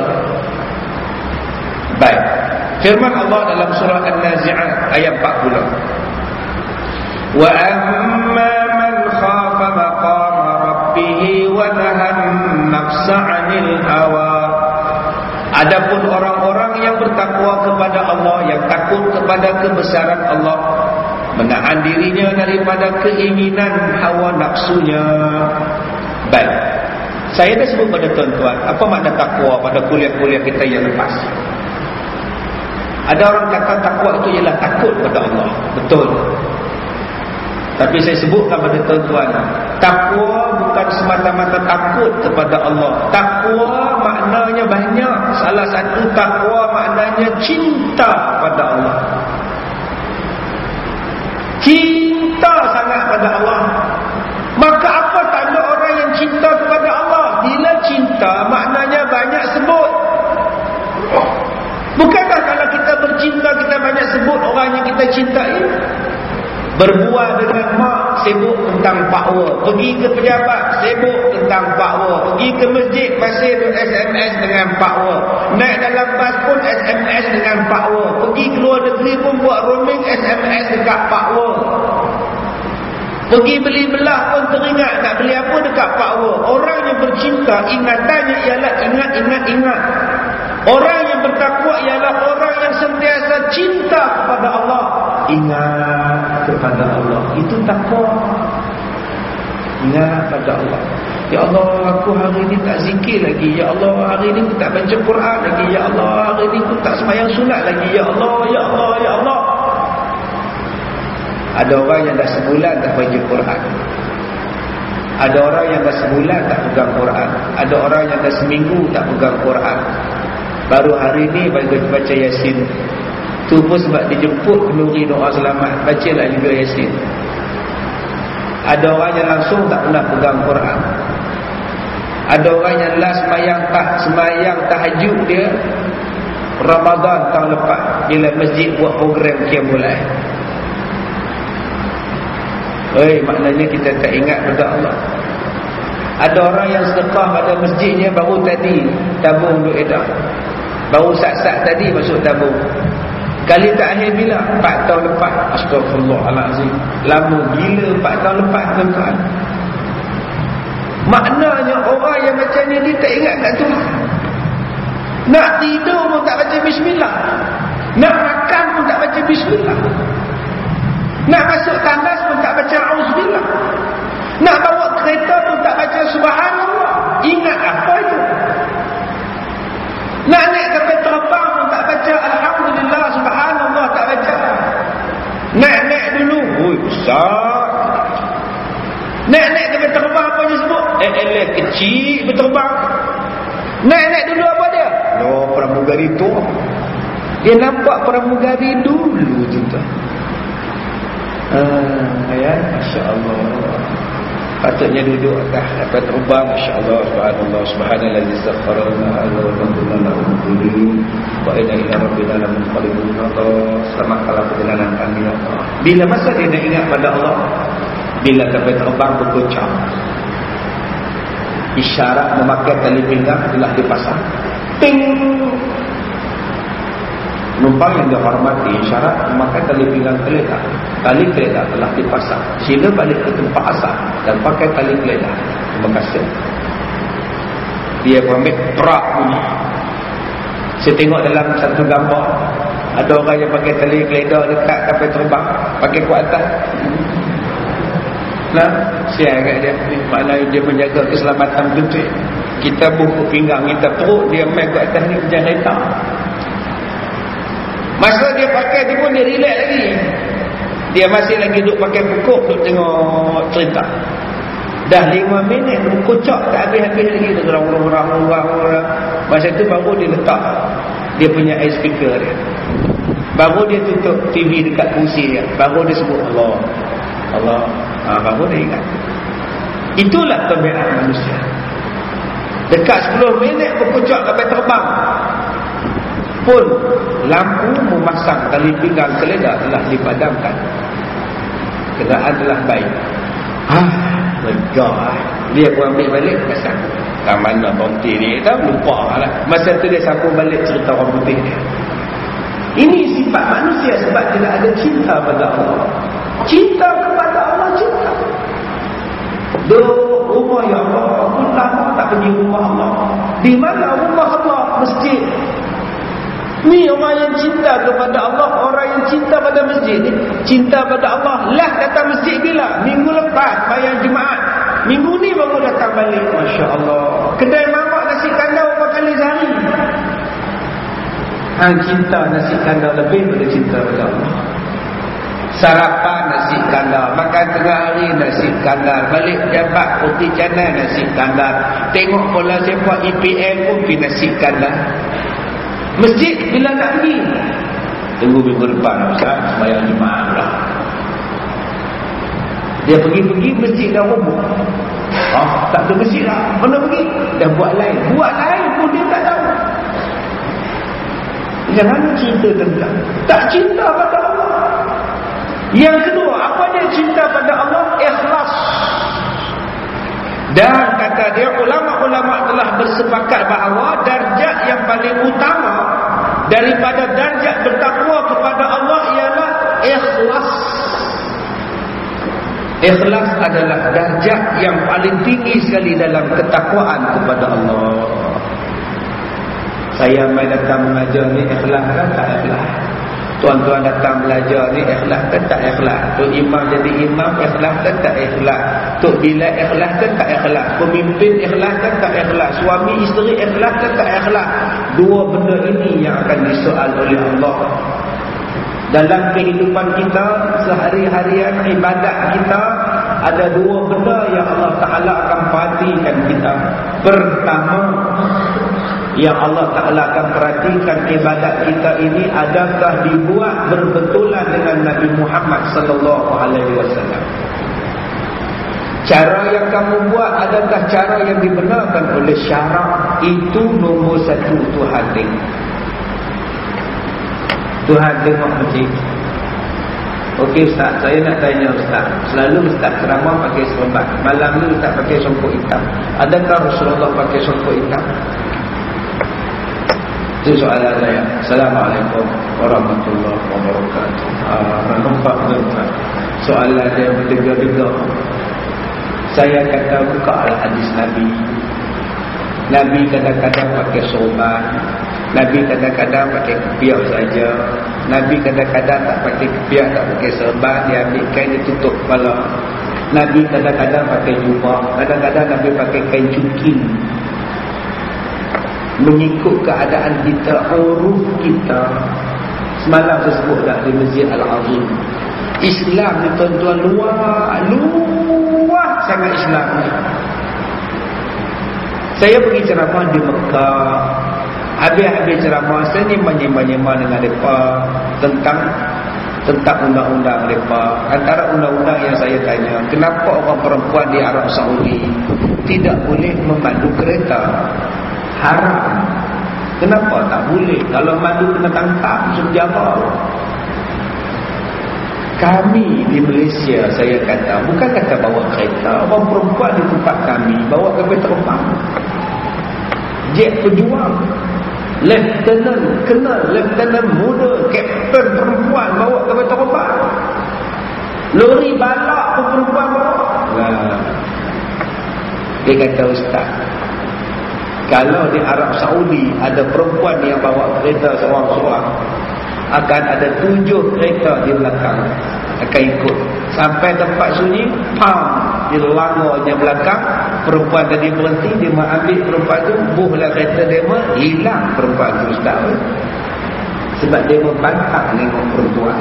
Speaker 1: Baik. Firman Allah dalam surah An-Nazi'at ayat empat puluh. Wa amma man khafa maqama rabbih wa nahan nafsa 'anil hawa. Adapun orang-orang yang bertakwa kepada Allah, yang takut kepada kebesaran Allah, menahan dirinya daripada keinginan hawa nafsunya. Baik. Saya dah sebut pada tuan-tuan apa makna takwa pada kuliah-kuliah kita yang lepas. Ada orang kata takwa itu ialah takut kepada Allah. Betul. Tapi saya sebutkan pada tuan-tuan, takwa bukan semata-mata takut kepada Allah. Takwa maknanya banyak. Salah satu takwa maknanya cinta pada Allah. Cinta sangat pada Allah. Maka apa tanda orang yang cinta kepada Allah? Bila cinta maknanya banyak sebut. Bukankah kalau kita bercinta kita banyak sebut orang yang kita cintai? Berbual dengan mak, sibuk tentang power. Pergi ke pejabat, sibuk tentang power. Pergi ke masjid, masih S M S dengan power. Naik dalam bas pun S M S dengan power. Pergi ke luar negeri pun buat roaming S M S dekat power. Pergi beli belah pun teringat nak beli apa dekat power. Orang yang bercinta, ingatannya ialah ingat-ingat-ingat. Orang yang bertakwa ialah orang yang sentiasa cinta kepada Allah. Ingat kepada Allah. Itu takwa. Ingat kepada Allah. Ya Allah, aku hari ini tak zikir lagi. Ya Allah, hari ini aku tak baca Quran lagi. Ya Allah, hari ini aku tak sembahyang sunat lagi. Ya Allah, ya Allah, ya Allah. Ada orang yang dah sebulan tak baca Quran. Ada orang yang dah sebulan tak pegang Quran. Ada orang yang dah seminggu tak pegang Quran. Baru hari ini baca, baca Yasin. Tu pun sebab dijemput kenduri doa selamat, bacalah juga Yasin. Ada orang yang langsung tak pernah pegang Quran. Ada orang yang last sembahyang tah sembahyang tahajud dia Ramadan tahun lepas, bila masjid buat program qiyamul. Oi, maknanya kita tak ingat pada Allah. Ada orang yang sedekah pada masjidnya baru tadi tabung duit edah. Baru sat-sat tadi masuk tabung. Kali terakhir bila? empat tahun lepas. Astagfirullahalazim. Lama gila empat tahun lepas tuan-tuan. Maknanya orang yang macam ni dia tak ingat kat Tuhan. Nak tidur pun tak baca bismillah. Nak makan pun tak baca bismillah. Nak masuk tandas pun tak baca auzubillah. Nak bawa kereta pun tak baca subhanallah. Ingat apa itu? Nak naik kapal terbang pun tak baca alhamdulillah subhanallah, tak baca. Naik-naik dulu, oi besar. Naik-naik kapal terbang apa dia sebut? Eh eh kecil berterbang. Naik-naik dulu apa dia? Oh, pramugari tu. Dia nampak pramugari dulu juga. Ah, ya, masya-Allah. Patutnya duduk atas dapat terbang, masya-Allah, subhanallah, subhanallah, astaghfirullah, alhamdulillah, wa inna ila rabbina lamunqalibun. Selamat dalam perjalanan kami, ya Allah. Bila masa dia nak ingat pada Allah? Bila dapat terbang berkocak. Isyarat memakai tali pinggang telah dipasang. Ting. Numpang yang dihormati, syarat memakai tali pinggang kereta. Tali kereta telah dipasang. Sila balik ke tempat asal dan pakai tali kereta. Terima kasih. Dia ambil perak bunyi. Saya tengok dalam satu gambar, ada orang yang pakai tali kereta dekat kapal terbang, pakai kuat atas. Nah, saya agak dia, maknanya dia menjaga keselamatan betul. Kita bungkuk pinggang, kita perut, dia main kuat atas ni kejar kereta. Masa dia pakai tu pun dia relax lagi. Dia masih lagi duduk pakai pokok, duduk tengok cerita. Dah lima minit berkocak tak habis-habis lagi. Gerang-gerang-gerang. Masa tu baru dia letak dia punya air speaker dia. Baru dia tutup T V dekat kursi dia. Baru dia sebut Allah. Allah. Ha, baru dia ingat. Itulah tabiat manusia. Dekat sepuluh minit berkocak sampai terbang pun lampu memasang tali pinggang keledar telah dipadamkan. Kenderaan telah baik. Ah, lega. Dia pun ambil balik pasang. Kat mana berhenti ni? Tahu lupa lah. Masa tu dia sambung balik cerita orang putih dia. Ini sifat manusia sebab tidak ada cinta pada Allah. Cinta kepada Allah, cinta. Duh, rumah ya Allah. Aku lama tak pergi rumah Allah. Di mana rumah Allah? Masjid. Ni orang yang cinta kepada Allah, orang yang cinta pada masjid ni, cinta pada Allah. Lah datang masjid bila? Minggu lepas bayar Jumaat. Minggu ni baru datang balik. Masya-Allah. Kedai mamak nasi kandar berapa kali sehari? Hang cinta nasi kandar lebih daripada cinta pada Allah. Sarapan nasi kandar, makan tengah hari nasi kandar, balik jabat roti canai nasi kandar, tengok bola sepak E P L pun pergi nasi kandar. Masjid bila nak pergi? Tunggu minggu depan Ustaz, sembahyang Jumaat lah. Dia pergi-pergi masjid dah roboh. Ah, tak ada masjid lah. Mana pergi? Dah buat lain. Buat lain pun dia tak tahu. Jangan cinta tentang. Tak cinta pada Allah. Yang kedua, apa dia cinta pada Allah? Ikhlas. Dan kata dia, ulama-ulama telah bersepakat bahawa darjat yang paling utama daripada darjat bertakwa kepada Allah ialah ikhlas. Ikhlas adalah darjat yang paling tinggi sekali dalam ketakwaan kepada Allah. Saya mai datang mengajar ni ikhlas kan tak ikhlas? Tuan-tuan datang belajar ni ikhlas kan tak ikhlas? Tok imam jadi imam ikhlas kan tak ikhlas? Tok bilal ikhlas kan tak ikhlas? Pemimpin ikhlas kan tak ikhlas? Suami isteri ikhlas kan tak ikhlas? Dua benda ini yang akan disoal oleh Allah. Dalam kehidupan kita sehari-harian, ibadat kita, ada dua benda yang Allah Ta'ala akan perhatikan kita. Pertama, yang Allah Ta'ala akan perhatikan ibadat kita ini adakah dibuat berbetulan dengan Nabi Muhammad sallallahu alaihi wasallam. Cara yang kamu buat adakah cara yang dibenarkan oleh syarak? Itu nombor satu Tuhan tengok. Tuhan tengok macam. Okey Ustaz, saya nak tanya Ustaz. Selalu Ustaz ceramah pakai serban. Malam ni Ustaz pakai songkok hitam. Adakah Rasulullah pakai songkok hitam? Itu soalan saya. Assalamualaikum warahmatullahi wabarakatuh. Ah, nampak tuan. Soalan dia berdega-dega. Saya kata bukalah hadis Nabi. Nabi kadang-kadang pakai sorban. Nabi kadang-kadang pakai kepiak saja. Nabi kadang-kadang tak pakai kepiak, tak pakai serban. Dia ambil kain, dia tutup kepala. Nabi kadang-kadang pakai jubah. Kadang-kadang Nabi pakai kain cukin. Mengikut keadaan kita, uruf kita. Semalam saya sebut dah di Masjid Al-Azim. Islam ni tuan-tuan luar, luar sangat Islam ni. Saya pergi ceramah di Mekah. Habis-habis ceramah saya ni menyema-nyema dengan mereka tentang tentang undang-undang mereka. Antara undang-undang yang saya tanya, kenapa orang perempuan di Arab Saudi tidak boleh memandu kereta? Haram. Kenapa tak boleh? Kalau mandu kena tangkap, sejarah. Kami di Malaysia, saya kata, bukan kata bawa kereta, orang perempuan di tempat kami bawa kapal terbang, jet pejuang, lieutenant, kenal lieutenant muda, kapten perempuan bawa kapal terbang, lori balak pun perempuan bawa. Nah, dia kata, ustaz, kalau di Arab Saudi ada perempuan yang bawa kereta seorang-seorang, akan ada tujuh kereta di belakang akan ikut sampai tempat sunyi, pam, di langgarnya belakang, perempuan tadi berhenti, dia mengambil perempuan tu, buhlah kereta dia, hilang perempuan tu, ustaz. Sebab dia membantah tengok perempuan.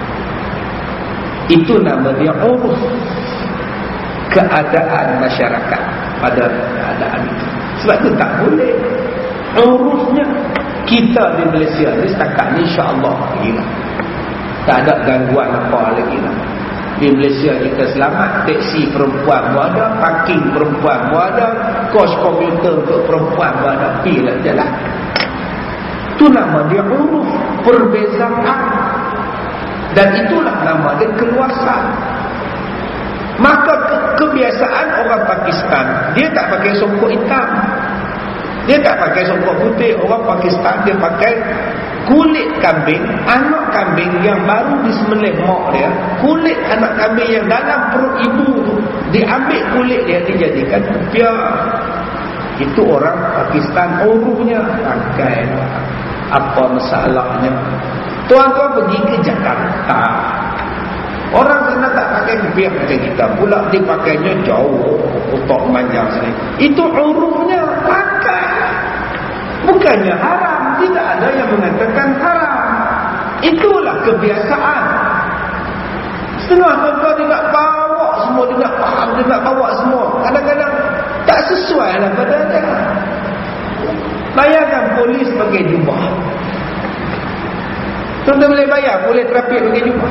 Speaker 1: Itu nama dia uruf, keadaan masyarakat pada keadaan itu. Sebab tu tak boleh. Urusnya kita di Malaysia ni setakat ni insya-Allah gila. Tak ada gangguan apa lagi lah. Di Malaysia kita selamat, teksi perempuan pun ada, parking perempuan pun ada, kos komuter untuk perempuan pun ada, pergi lah jalan. Itu nama dia uruf, perbezaan. Dan itulah nama dia keluasan. Maka ke kebiasaan orang Pakistan, dia tak pakai songkok hitam, dia tak pakai songkok putih. Orang Pakistan dia pakai kulit kambing, anak kambing yang baru disembelih mak dia, kulit anak kambing yang dalam perut ibu tu, diambil kulit dia, dijadikan rupiah. Itu orang Pakistan urufnya. Pakai, apa masalahnya? Tuan-tuan pergi ke Jakarta, orang sana tak pakai rupiah macam kita, pula dipakainya jauh, otak manjang sini. Itu urufnya, pakai. Bukannya haram, tidak ada yang mengatakan haram. Itulah kebiasaan. Setengah tuan-tuan dia nak bawa semua, dia nak faham, dia nak bawa semua. Kadang-kadang tak sesuai lah pada dia. Bayangkan polis pakai jubah. Tuan-tuan boleh bayar, boleh trafik pakai jubah.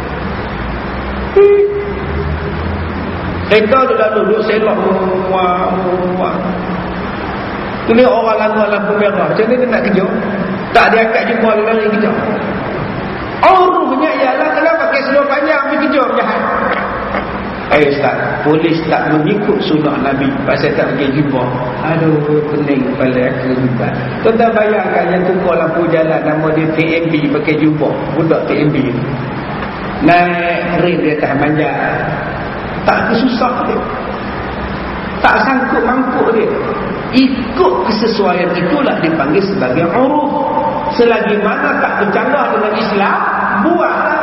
Speaker 1: Hmm. Kereta tu lalu duduk selok muak-muak. Tu ni orang lalu lampu merah, macam mana dia nak kejar? Tak dia angkat jumpa dia lari kejar. Urufnya ialah kena pakai seluar panjang pergi kejar jahat. Eh ustaz, polis tak mengikut sunnah Nabi pasal tak pakai jubah. Aduh, pening kepala aku juga. Tuan-tuan bayangkan yang tukar lampu jalan, nama dia T M B pakai jubah, budak T M B naik rel di atas manjat, tak kesusah dia, tak sangkut mangkuk dia, ikut kesesuaian itulah dipanggil sebagai uruf. Selagi mana tak bercanggah dengan Islam, buatlah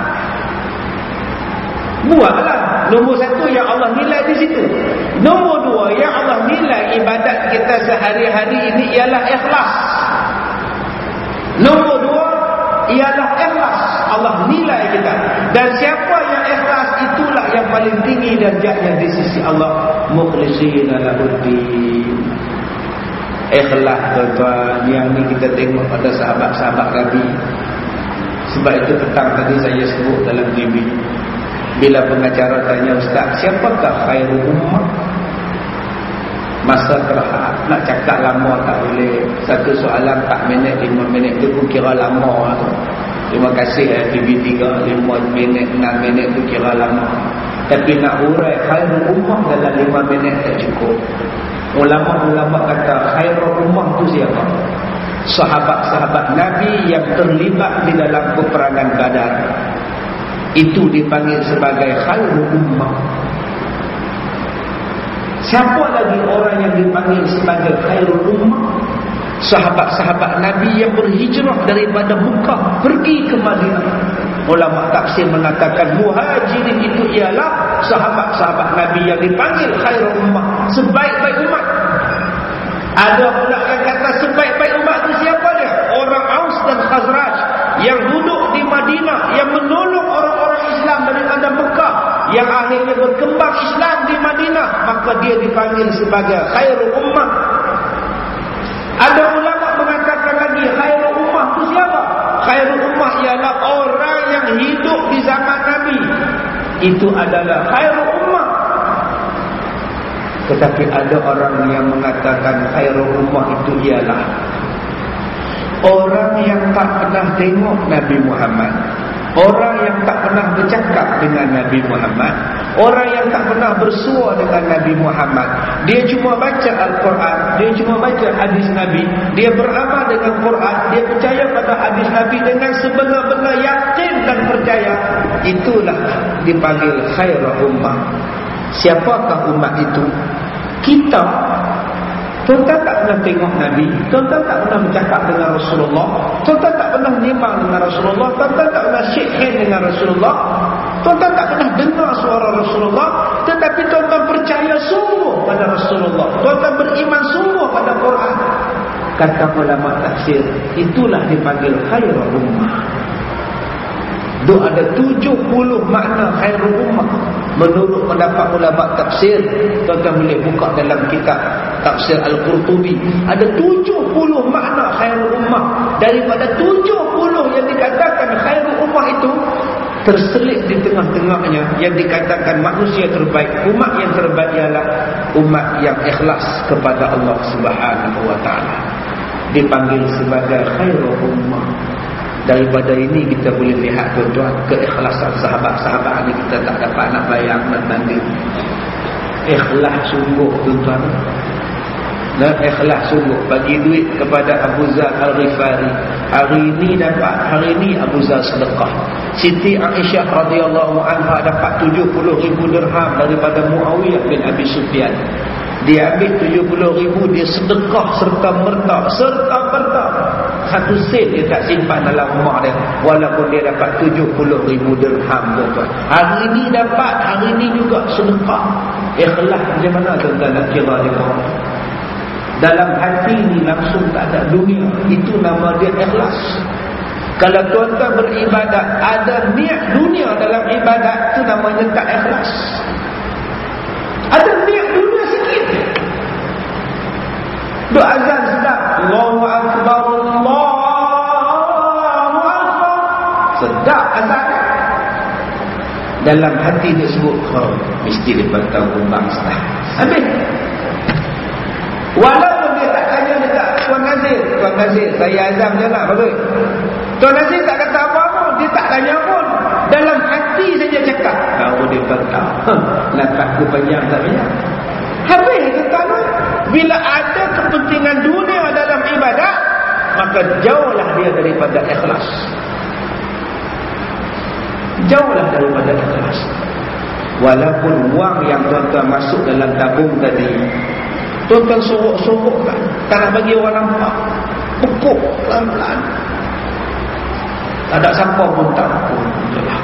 Speaker 1: buatlah. Nombor satu yang Allah nilai di situ. Nombor dua yang Allah nilai ibadat kita sehari-hari ini ialah ikhlas. Nombor dua ialah ikhlas, Allah nilai kita. Dan siapa yang ikhlas, itulah yang paling tinggi darjatnya di sisi Allah. Mukhlishina lahuddin. Ikhlas tuan-tuan, yang ni kita tengok pada sahabat-sahabat Nabi. Sebab itu petang tadi saya sebut dalam T V, bila pengacara tanya, ustaz, siapakah khairul ummah? Masa terhad, nak cakap lama tak boleh. Satu soalan empat minit, lima minit tu pun kira lama. Terima kasih eh, T V tiga, lima minit, enam minit tu kira lama. Tapi nak urai khairul ummah dalam lima minit tak cukup. Ulama-ulama kata khairul ummah tu siapa? Sahabat-sahabat Nabi yang terlibat di dalam peperangan Badar. Itu dipanggil sebagai khairul ummah. Siapa lagi orang yang dipanggil sebagai khairul ummah? Sahabat-sahabat Nabi yang berhijrah daripada Mekah pergi ke Madinah. Ulama tafsir mengatakan muhajirin itu ialah sahabat-sahabat Nabi yang dipanggil khairul ummah, sebaik-baik umat. Ada pula yang kata sebaik-baik umat itu siapa dia? Orang Aus dan Khazraj yang duduk di Madinah, yang menolong orang-orang Islam daripada Mekah, yang akhirnya berkembang Islam di Madinah, maka dia dipanggil sebagai khairul ummah. Ada ulama mengatakan lagi, khairul ummah itu siapa? Khairul ummah ialah orang yang hidup di zaman Nabi, itu adalah khairul ummah. Tetapi ada orang yang mengatakan khairul ummah itu ialah orang yang tak pernah tengok Nabi Muhammad, orang yang tak pernah bercakap dengan Nabi Muhammad, orang yang tak pernah bersua dengan Nabi Muhammad. Dia cuma baca Al-Quran, dia cuma baca hadis Nabi, dia beramal dengan Quran, dia percaya pada hadis Nabi dengan sebenar-benar yakin dan percaya. Itulah dipanggil khairul ummah. Siapakah umat itu? Kita. Tuan-tuan tak pernah tengok Nabi, tuan-tuan tak pernah bercakap dengan Rasulullah, tuan-tuan tak pernah nimbang dengan Rasulullah, tuan-tuan tak pernah shake hand dengan Rasulullah, tuan-tuan tak pernah dengar suara Rasulullah, tetapi tuan-tuan percaya sungguh pada Rasulullah, tuan-tuan beriman sungguh pada Quran. Kata ulama tafsir, itulah dipanggil khairul ummah. Itu ada tujuh puluh makna khairul ummah menurut pendapat ulama tafsir. Tuan-tuan boleh buka dalam kitab Tafsir Al-Qurtubi, ada tujuh puluh makna khairul ummah. Daripada tujuh puluh yang dikatakan khairul ummah itu, terselit di tengah-tengahnya yang dikatakan manusia terbaik, umat yang terbaik ialah umat yang ikhlas kepada Allah Subhanahu wa taala, dipanggil sebagai khairul ummah. Daripada ini kita boleh lihat tuan-tuan, keikhlasan sahabat-sahabat ini kita tak dapat nak bayang dan banding. Ikhlas sungguh tuan-tuan. Dan ikhlas sungguh bagi duit kepada Abu Zar Al-Ghifari. Hari ini dapat, hari ini Abu Zar sedekah. Siti Aisyah radhiyallahu anha dapat tujuh puluh ribu dirham daripada Muawiyah bin Abi Sufyan. Dia ambil tujuh puluh ribu, dia sedekah serta merta, serta merta. Satu sen dia tak simpan dalam rumah dia, walaupun dia dapat tujuh puluh ribu dirham tuan-tuan. Hari ini dapat, hari ini juga sedekah. Ikhlas macam mana tuan-tuan nak kira dia? Dalam hati ni langsung tak ada dunia. Itu nama dia ikhlas. Kalau tuan-tuan beribadat ada niat dunia dalam ibadat, itu namanya tak ikhlas. Ada niat dunia sikit. Doa azan sedap, Allahu Akbar, Allahu Akbar, sedap azan. Dalam hati dia sebut, oh, mesti dia patah kumbang sedap. Habis. Walaupun dia tak tanya dekat Tuan Nazir, Tuan Nazir, saya azam je lah, bagus. Tuan Nazir tak kata apa-apa, dia tak tanya pun. Dalam hati saja cakap, baru dia patah. Lepas aku panjang tak banyak. Habis kata, bila ada kepentingan dunia dalam ibadat, maka jauhlah dia daripada ikhlas. Jauhlah daripada ikhlas. Walaupun wang yang tuan-tuan masuk dalam tabung tadi, tuan-tuan sorok-sorokkan, tak nak bagi orang nampak, pekuk pelan-pelan, tak ada siapa pun tak pun itulah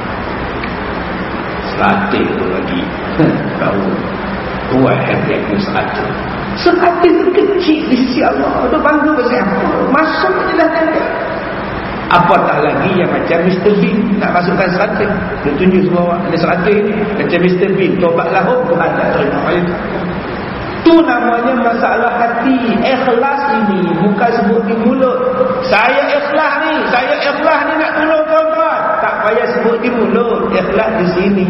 Speaker 1: seratus tu lagi tahu buat hati aku seratus seratus tu kecil di sisi Allah. Dia bangga bersiapa masuk je lah tanda. Apatah lagi yang macam Mister Bean nak masukkan seratus, dia tunjuk semua orang ada seratus ni, macam Mister Bean tobatlah, oh Tuhan tak terima. Itu namanya masalah hati. Ikhlas ini bukan sebut di mulut, saya ikhlas ni, saya ikhlas ni nak tolong tuan-tuan, tak payah sebut di mulut. Ikhlas di sini,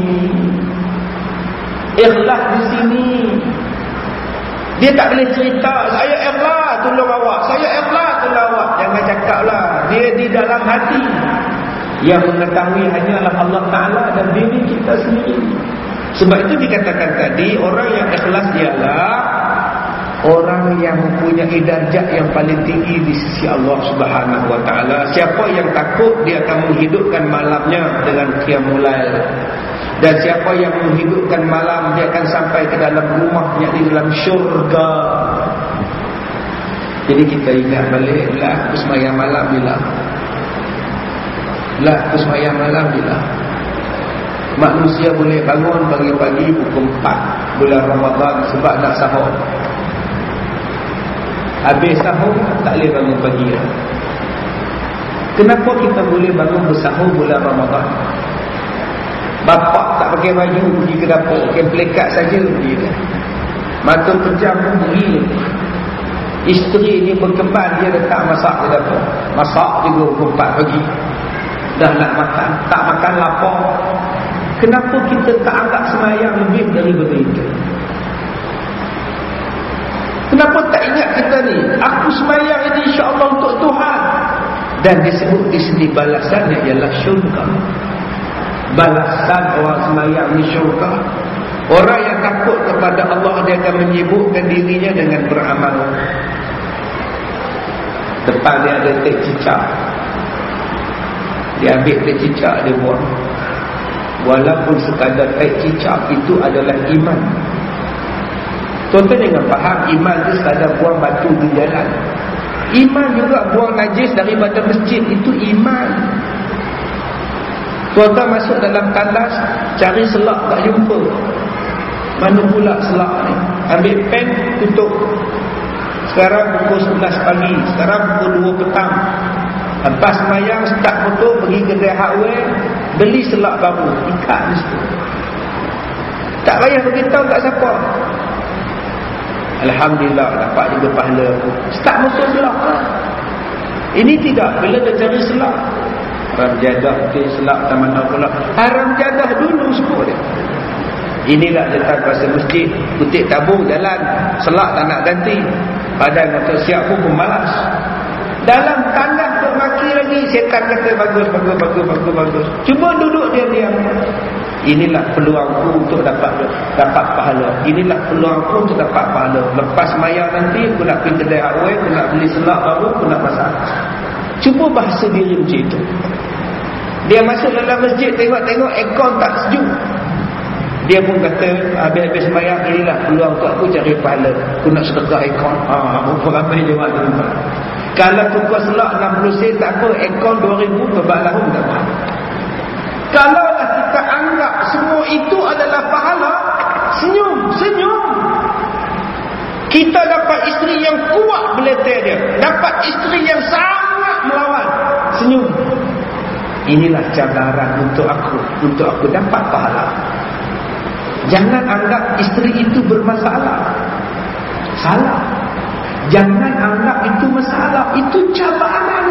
Speaker 1: ikhlas di sini. Dia tak boleh cerita saya ikhlas tolong awak, saya ikhlas tolong awak. Jangan cakaplah, dia di dalam hati. Yang mengetahui hanyalah Allah Ta'ala dan diri kita sendiri. Sebab itu dikatakan tadi, orang yang ikhlas ialah orang yang mempunyai darjat yang paling tinggi di sisi Allah Subhanahu wa taala. Siapa yang takut, dia akan menghidupkan malamnya dengan qiyamul lail. Dan siapa yang menghidupkan malam, dia akan sampai ke dalam rumahnya di dalam syurga. Jadi kita ingat balik, lah aku sembahyang malam bila? Lah aku sembahyang malam bila? Manusia boleh bangun pagi-pagi pukul empat bulan Ramadan sebab nak sahur. Habis sahur tak boleh bangun pagi lah. Kenapa kita boleh bangun bersahur bulan Ramadan? Bapak tak pakai baju pergi ke dapur, pakai pelekat saja pergi. Mata pejam pun pergi. Isteri ni berkembang, dia letak masak di dapur. Masak juga pukul empat pagi. Dah nak makan, tak makan lapar. Kenapa kita tak anggap semayang lebih daripada itu? Kenapa tak ingat kita ni, aku semayang ini insya-Allah untuk Tuhan. Dan disebut di sini balasannya ialah syurga. Balasan orang semayang ni syurga. Orang yang takut kepada Allah, dia akan menyibukkan dirinya dengan beramal. Depan dia ada teh cicak, dia ambil teh cicak, dia buang. Walaupun sekadar teh cicak itu adalah iman. Tuan-tuan jangan faham iman itu sekadar buang batu di jalan. Iman juga buang najis daripada masjid, itu iman. Tuan-tuan masuk dalam tandas, cari selak tak jumpa. Mana pula selak ni? Ambil pen, tutup. Sekarang pukul sebelas pagi, sekarang pukul dua petang. Lepas semayang, start motor, pergi kedai hardware, beli selak baru, ikat di situ. Tak payah beritahu tak siapa. Alhamdulillah, dapat juga pahala. Start motor selak lah. Ini tidak, bila dia cari selak, haram jadah, okay, selak tak mana pula. Haram jadah dulu sebut dia. Inilah datang pasal masjid, butik tabung jalan, selak tak nak ganti. Padahal kata siap pun pemalas. Dalam tandas tu maki lagi, syaitan kata bagus, bagus, bagus, bagus, bagus. Cuba duduk diam-diam. Inilah peluangku untuk dapat dapat pahala. Inilah peluangku untuk dapat pahala. Lepas mayang nanti, aku nak pergi kedai hardware, aku nak beli selak baru, aku nak masak. Cuba bahasa diri macam itu. Dia masuk dalam masjid, tengok-tengok aircon tak sejuk. Dia pun kata, habis-habis semayang, inilah peluang untuk aku cari pahala. Aku nak sedekah aircon. Haa, berapa ramai jawab tu. Kalau tukar selak enam puluh sen tak apa, aircon dua ribu kebal lahum tak apa. Kalaulah kita anggap semua itu adalah pahala, senyum, senyum. Kita dapat isteri yang kuat beleter dia, dapat isteri yang sangat melawan, senyum. Inilah cabaran untuk aku, untuk aku dapat pahala. Jangan anggap isteri itu bermasalah. Salah. Jangan anggap itu masalah. Itu cabaran.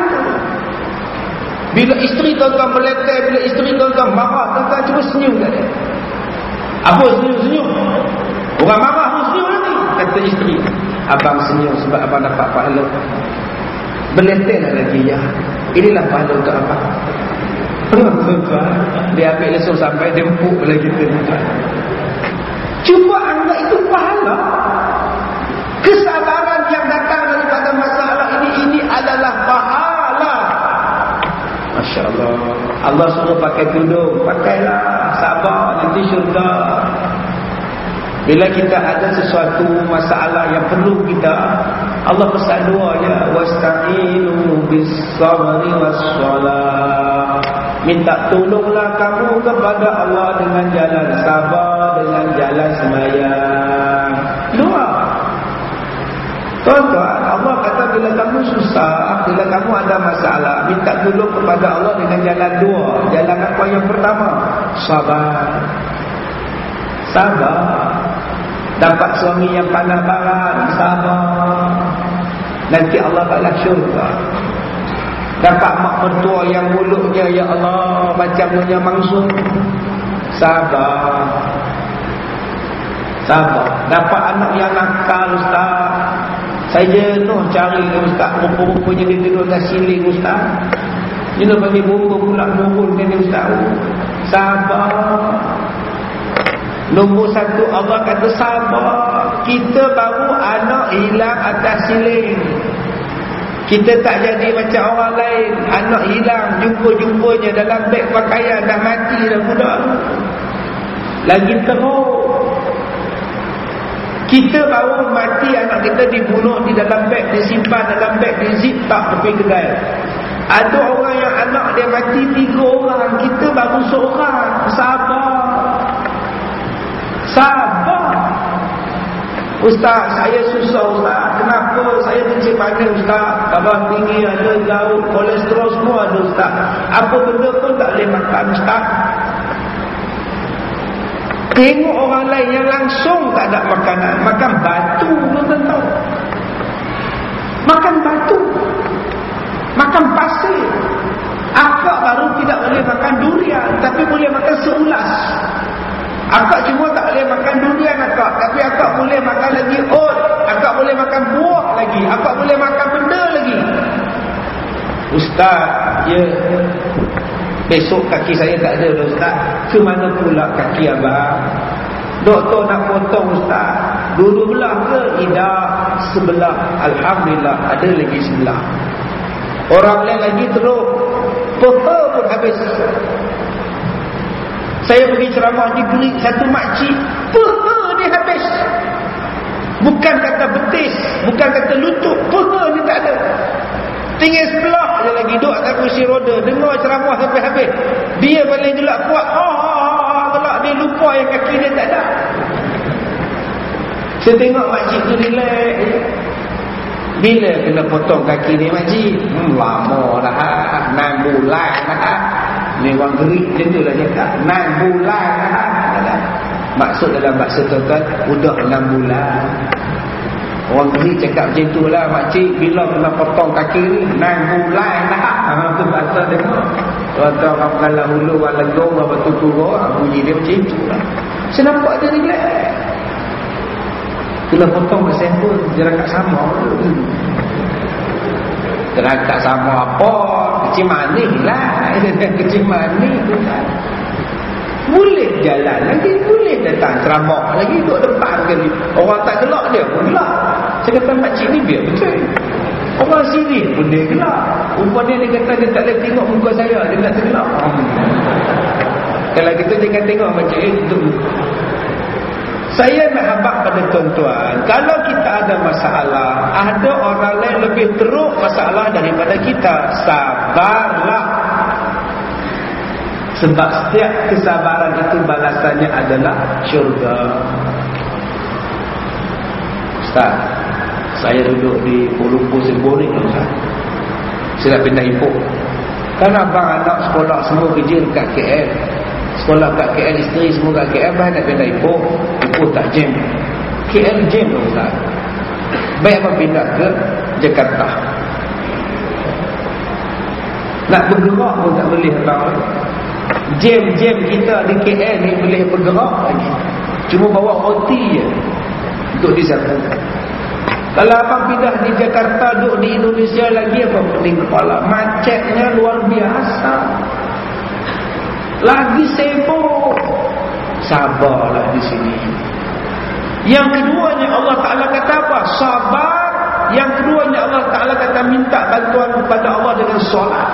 Speaker 1: Bila isteri tuan-tuan meletai, bila isteri tuan-tuan marah, tuan-tuan cuba senyum tak dia? Apa senyum-senyum? Orang marah pun senyum nanti. Kata isteri, abang senyum sebab abang dapat pahala. Meletai lah lagi ya. Inilah pahala untuk abang. Tuan-tuan, dia ambil lesung sampai dia empuk lagi kita. Cuba anggap itu pahala. Kesabaran yang datang daripada masalah ini, ini adalah pahala. Masya Allah. Allah suruh pakai tudung, pakailah, sabar, nanti syurga. Bila kita ada sesuatu masalah yang perlu kita, Allah pesan dua ya, wasta'inu bis-sabri was-salah. Minta tolonglah kamu kepada Allah dengan jalan sabar, dengan jalan sembahyang. Doa. Tuan-tuan, Allah kata bila kamu susah, bila kamu ada masalah, minta tolong kepada Allah dengan jalan dua. Jalan apa yang pertama? Sabar. Sabar. Dapat suami yang pandai barang, sabar. Nanti Allah balas syurga. Dapat mak mertua yang mulutnya, ya Allah, macam punya mangsung, sabar. Sabar. Dapat anak yang nakal, ustaz. Saya jenuh cari ustaz, rupa-rupanya dia tidur kat siling ustaz. Dia nak bagi bumbu pula nurul dia ustaz. Sabar. Nombor satu, Allah kata sabar. Kita baru anak hilang atas siling. Kita tak jadi macam orang lain. Anak hilang, jumpa-jumpanya dalam beg pakaian, dah mati dah budak. Lagi teruk. Kita baru mati, anak kita dibunuh di dalam beg, disimpan dalam beg, di-zip tak tepi kedai. Ada orang yang anak dia mati tiga orang, kita baru seorang. Sabar. Sabar. Ustaz, saya susah ustaz. Kenapa? Saya kecil mana ustaz? Darah tinggi ada, gaut, kolesterol semua ada ustaz. Apa benda pun tak boleh makan ustaz. Tengok orang lain yang langsung tak ada makanan, makan batu belum tahu. Makan batu, makan pasir. Akak baru tidak boleh makan durian, tapi boleh makan seulas. Akak cuma tak boleh makan durian akak, tapi akak boleh makan lagi oat. Akak boleh makan buah lagi. Akak boleh makan benda lagi. Ustaz, ya, besok kaki saya tak ada dah Ustaz. Ke mana pula kaki abang? Doktor nak potong Ustaz. Dua-dua belah ke? Tidak, sebelah. Alhamdulillah, ada lagi sebelah. Orang lain lagi teruk, peha pun habis. Saya pergi ceramah di Greek, satu makcik, peha dia habis. Bukan kata betis, bukan kata lutut, peha dia tak ada. Tinggal sebelah je lagi, duduk atas kursi roda, dengar ceramah sampai habis. Dia paling gelak kuat, ha ha ha, gelak dia lupa yang kaki dia tak ada. Saya tengok makcik tu relax. Bila kena potong kaki ni makcik? Hmm, lama dah, enam bulan dah. Ni orang Greek dia tu lah cakap, enam bulan dah. Maksud dalam bahasa tuan-tuan, udah enam bulan. Orang Greek cakap macam tu lah, makcik bila kena potong kaki ni, enam bulan dah. Haa, tu bahasa dia. Tuan-tuan orang pengalah hulu, orang legong, orang batu turun, bunyi dia macam tu lah. Saya nampak dia relax. Kena potong ke sampel, jerakat sama tu. Jerakat sama apa? Kecil manis lah. Kecil manis tu kan. Boleh jalan lagi, boleh datang ceramah lagi, duduk depan kali. Orang tak gelak dia pun gelak. Saya kata makcik ni biar betul. Orang sini pun dia gelak. Rupanya dia kata dia tak boleh tengok muka saya, dia nak tergelak. Hmm. Kalau kita jangan tengok macam itu. Saya nak habaq pada tuan-tuan, kalau kita ada masalah, ada orang lain lebih teruk masalah daripada kita, sabarlah. Sebab setiap kesabaran itu balasannya adalah syurga. Ustaz, saya duduk di Kuala Lumpur Semboring Ustaz. Saya nak pindah Ipoh. Kan abang anak sekolah semua kerja dekat K L. Sekolah kat K L, isteri semua kat K L, abang nak pindah Ipoh. Ipoh tak jam. K L jam Ustaz. Baik abang pindah ke Jakarta. Nak bergerak pun tak boleh abang. Jam-jam kita di K L ni boleh bergerak lagi. Cuma bawa roti je untuk disambung. Kalau abang pindah di Jakarta, duduk di Indonesia lagi, apa pening kepala. Macetnya luar biasa. Lagi sibuk. Sabarlah di sini. Yang keduanya Allah Ta'ala kata apa? Sabar. Yang keduanya Allah Ta'ala kata minta bantuan kepada Allah dengan solat.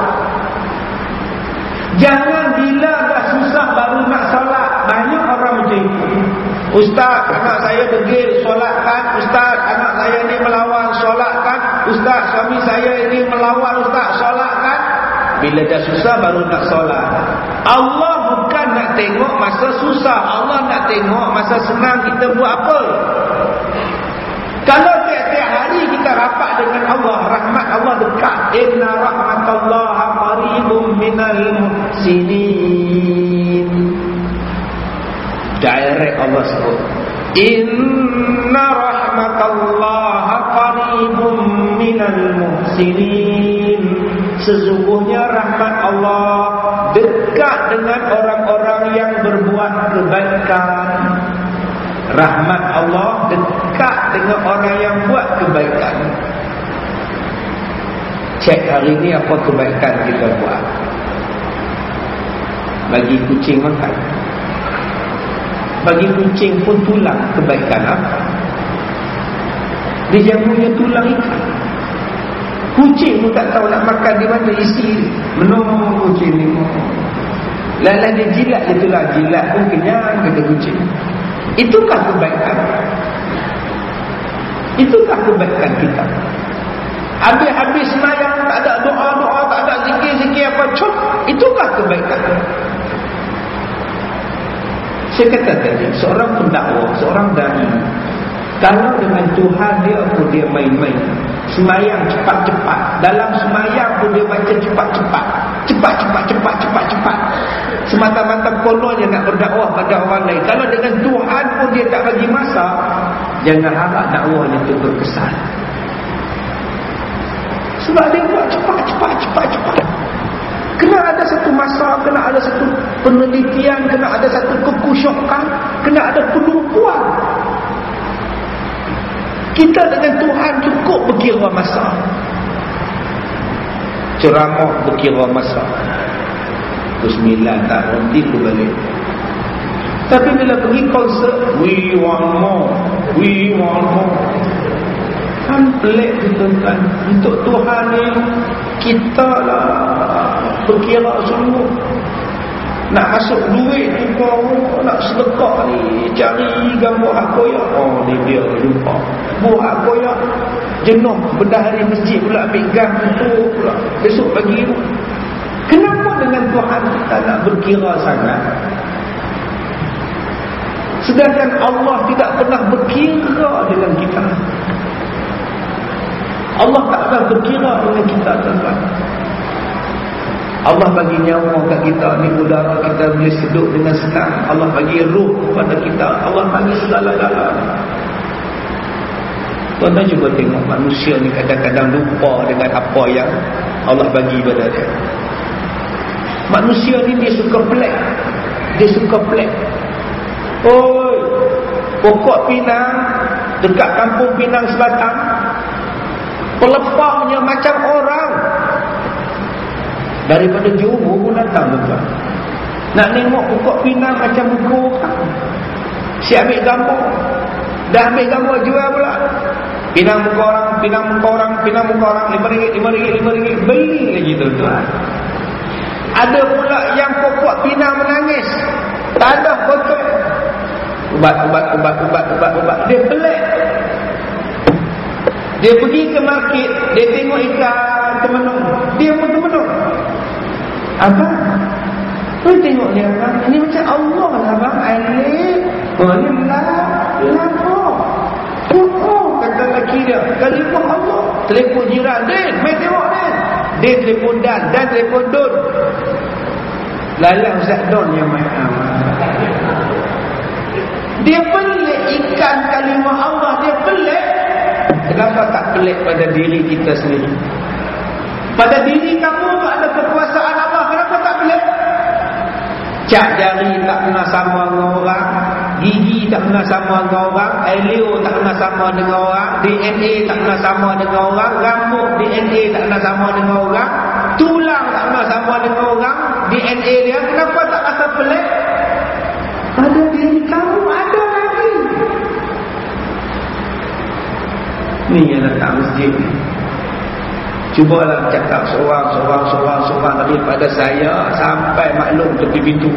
Speaker 1: Jangan bila dah susah baru nak solat. Banyak orang macam itu. Ustaz, anak saya degil, solatkan. Ustaz, anak saya ni melawan, solatkan. Ustaz, suami saya ini melawan, Ustaz, solatkan. Bila dah susah baru nak solat. Allah bukan nak tengok masa susah, Allah nak tengok masa senang kita buat apa. Kalau tiap-tiap hari kita rapat dengan Allah, rahmat Allah dekat. Inna rahmatallahi qaribun minal muhsinin. Direct Allah sebut, Inna rahmatallahi qaribun minal muhsinin. Sesungguhnya rahmat Allah dekat dengan orang-orang yang berbuat kebaikan. Rahmat Allah dekat dengan orang yang buat kebaikan. Cek hari ini apa kebaikan kita buat. Bagi kucing makan. Bagi kucing pun tulang, kebaikan apa? Dia jamunya tulang ikan. Kucing pun tak tahu nak makan di mana, isi menung kucing ni. Lalu dia jilat je tulang, jilat pun kenyang kata kucing. Itukah kebaikan? Itukah kebaikan kita? Habis-habis semayang, tak ada doa-doa, tak ada zikir-zikir apa, cuk, itukah kebaikan? Saya kata tadi, seorang pendakwah, seorang dai, Kalau dengan Tuhan dia pun dia main-main. Semayang cepat-cepat. Dalam semayang pun dia baca cepat-cepat. Cepat-cepat, cepat-cepat, cepat. Semata-mata kononnya nak berdakwah pada orang lain. Kalau dengan Tuhan pun dia tak bagi masa, jangan harap dakwahnya itu berkesan. Sebab dia buat cepat-cepat, cepat-cepat. Kena ada satu masa, kena ada satu penelitian, kena ada satu kekusyukan, kena ada penumpuan. Kita dengan Tuhan cukup berkira masa. Ceramah berkira masa. Pukul sembilan tak berhenti tu balik. Tapi bila pergi konsert, we want more, we want more. Kan pelik tuan-tuan. Untuk Tuhan ni, kita lah berkira sungguh. Nak masuk duit ni kau, nak sedekah ni, cari gambar hak koyak. Oh, ni dia lupa. Buat koyak, jenuh berdahari masjid pula, ambil gam tu pula. Besok pagi tu. Kenapa dengan Tuhan kita nak berkira sangat? Sedangkan Allah tidak pernah berkira dengan kita. Allah tak pernah berkira dengan kita, tuan-tuan. Allah bagi nyawa kat kita ni, udara kita boleh seduh dengan senang. Allah bagi ruh kepada kita. Allah bagi segala-galanya. Tuan-tuan cuba tengok manusia ni kadang-kadang lupa dengan apa yang Allah bagi pada dia. Manusia ni dia suka pelik. Dia suka pelik. Oi, pokok pinang dekat kampung Pinang Selatan, pelepahnya macam orang. Daripada Johor pun datang tuan. Nak tengok pokok pinang macam muka orang. Si ambil gambar. Dah ambil gambar jual pula. Pinang muka orang, pinang muka orang, pinang muka orang, lima ringgit, lima ringgit, lima ringgit. Beli lagi tuan-tuan. Ada pula yang pokok pinang menangis. Tak ada kotor. Ubat, ubat, ubat, ubat, ubat, ubat. Dia pelik. Dia pergi ke market, dia tengok ikan temenung. Dia pun temenung. Abang, kau tengok dia abang, ini macam Allah lah abang. Alik, oh ni lah, lapor. Oh, oh, kata lelaki dia, kalimah Allah. Telefon jiran, Din, main tengok Din. Din telefon Dan, Dan telefon Don. Lalang Ustaz Don yang main amal. Dia pelik ikan kalimah Allah, dia pelik. Kenapa tak pelik pada diri kita sendiri? Pada diri kamu tu ada kekuasaan Allah, kenapa tak pelik? Cap jari tak kena sama dengan orang, gigi tak kena sama dengan orang, elio tak kena sama dengan orang, D N A tak kena sama dengan orang, rambut D N A tak kena sama dengan orang, tulang tak kena sama dengan orang, D N A dia, kenapa tak rasa pelik? Pada diri kamu ada lagi. Ni yang datang masjid ni, cubalah cakap seorang, seorang, seorang, seorang daripada saya sampai maklum tepi pintu.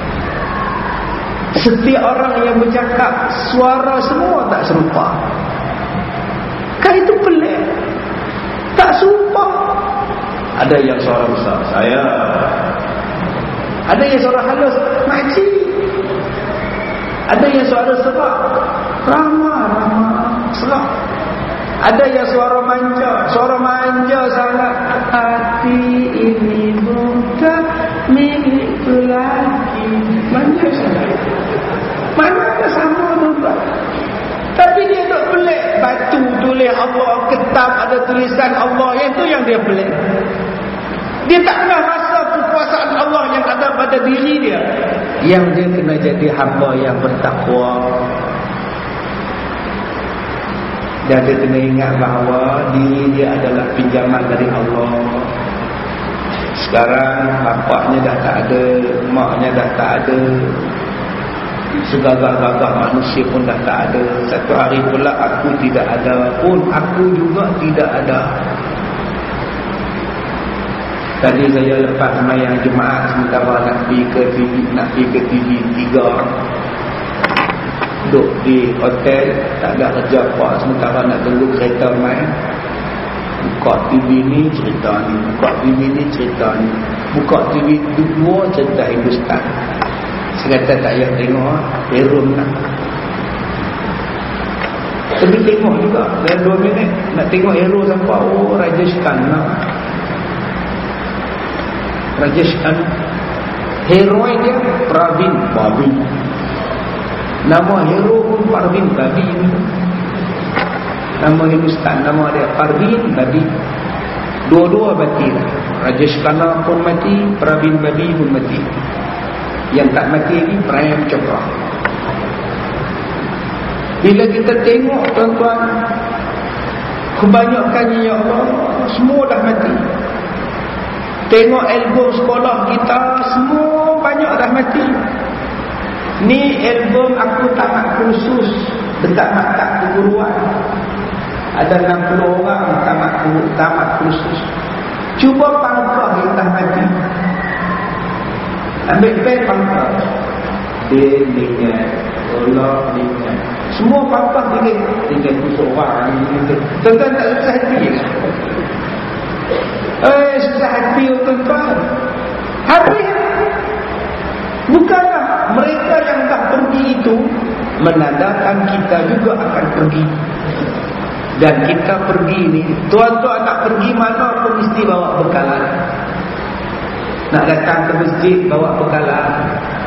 Speaker 1: Setiap orang yang bercakap, suara semua tak serupa. Kan itu pelik. Tak serupa. Ada yang suara besar, saya. Ada yang suara halus, makcik. Ada yang suara serak, ramah, ramah, serak. Ada yang suara manja, suara manja sangat. Hati ini bukan milikku lagi. Manja sangat. Mana ada sama tuan. Tapi dia tak pelik. Batu tulis Allah, kitab ada tulisan Allah. Yang tu yang dia pelik. Dia tak pernah rasa kekuasaan Allah yang ada pada diri dia. Yang dia kena jadi hamba yang bertakwa. Dan dia kena ingat bahawa diri dia adalah pinjaman dari Allah. Sekarang bapaknya dah tak ada, maknya dah tak ada, segagah-gagah manusia pun dah tak ada. Satu hari pula aku tidak ada pun, aku juga tidak ada. Tadi saya lepas semayang Jumaat, sementara nak pergi ke T V, nak pergi ke T V tiga, duduk di hotel, tak ada kerja apa, sementara nak tunggu kereta main. Buka T V ni cerita ni, buka T V ni cerita ni, buka T V dua cerita Hindustan. Saya kata tak payah tengok, herum lah. Pergi tengok juga dalam dua minit. Nak tengok hero siapa? Oh, Rajesh Khanna. Rajesh Khanna. Hero dia Pravin Babi. Nama hero pun Parvin Babi. Nama Hindustan, nama dia Parvin Babi. Dua-dua mati. Rajesh Khanna pun mati, Pravin Babi pun mati. Yang tak mati ni Prem Chopra. Bila kita tengok tuan-tuan, kebanyakannya ya Allah semua dah mati. Tengok album sekolah kita, semua banyak dah mati. Ni album aku tamat kursus dekat maktab keguruan. Ada enam puluh orang tamat tamat kursus. Cuba pangkah yang dah mati. Ambil pen pangkah. Dia ingat, Allah ingat. Semua pangkah dia tinggal kusuk orang ni. Tuan-tuan tak susah hati ke? Eh, susah hati tuan-tuan. Habis. Bukanlah mereka yang dah pergi itu menandakan kita juga akan pergi. Dan kita pergi ni, tuan-tuan nak pergi mana pun mesti bawa bekalan. Nak datang ke masjid bawa bekalan.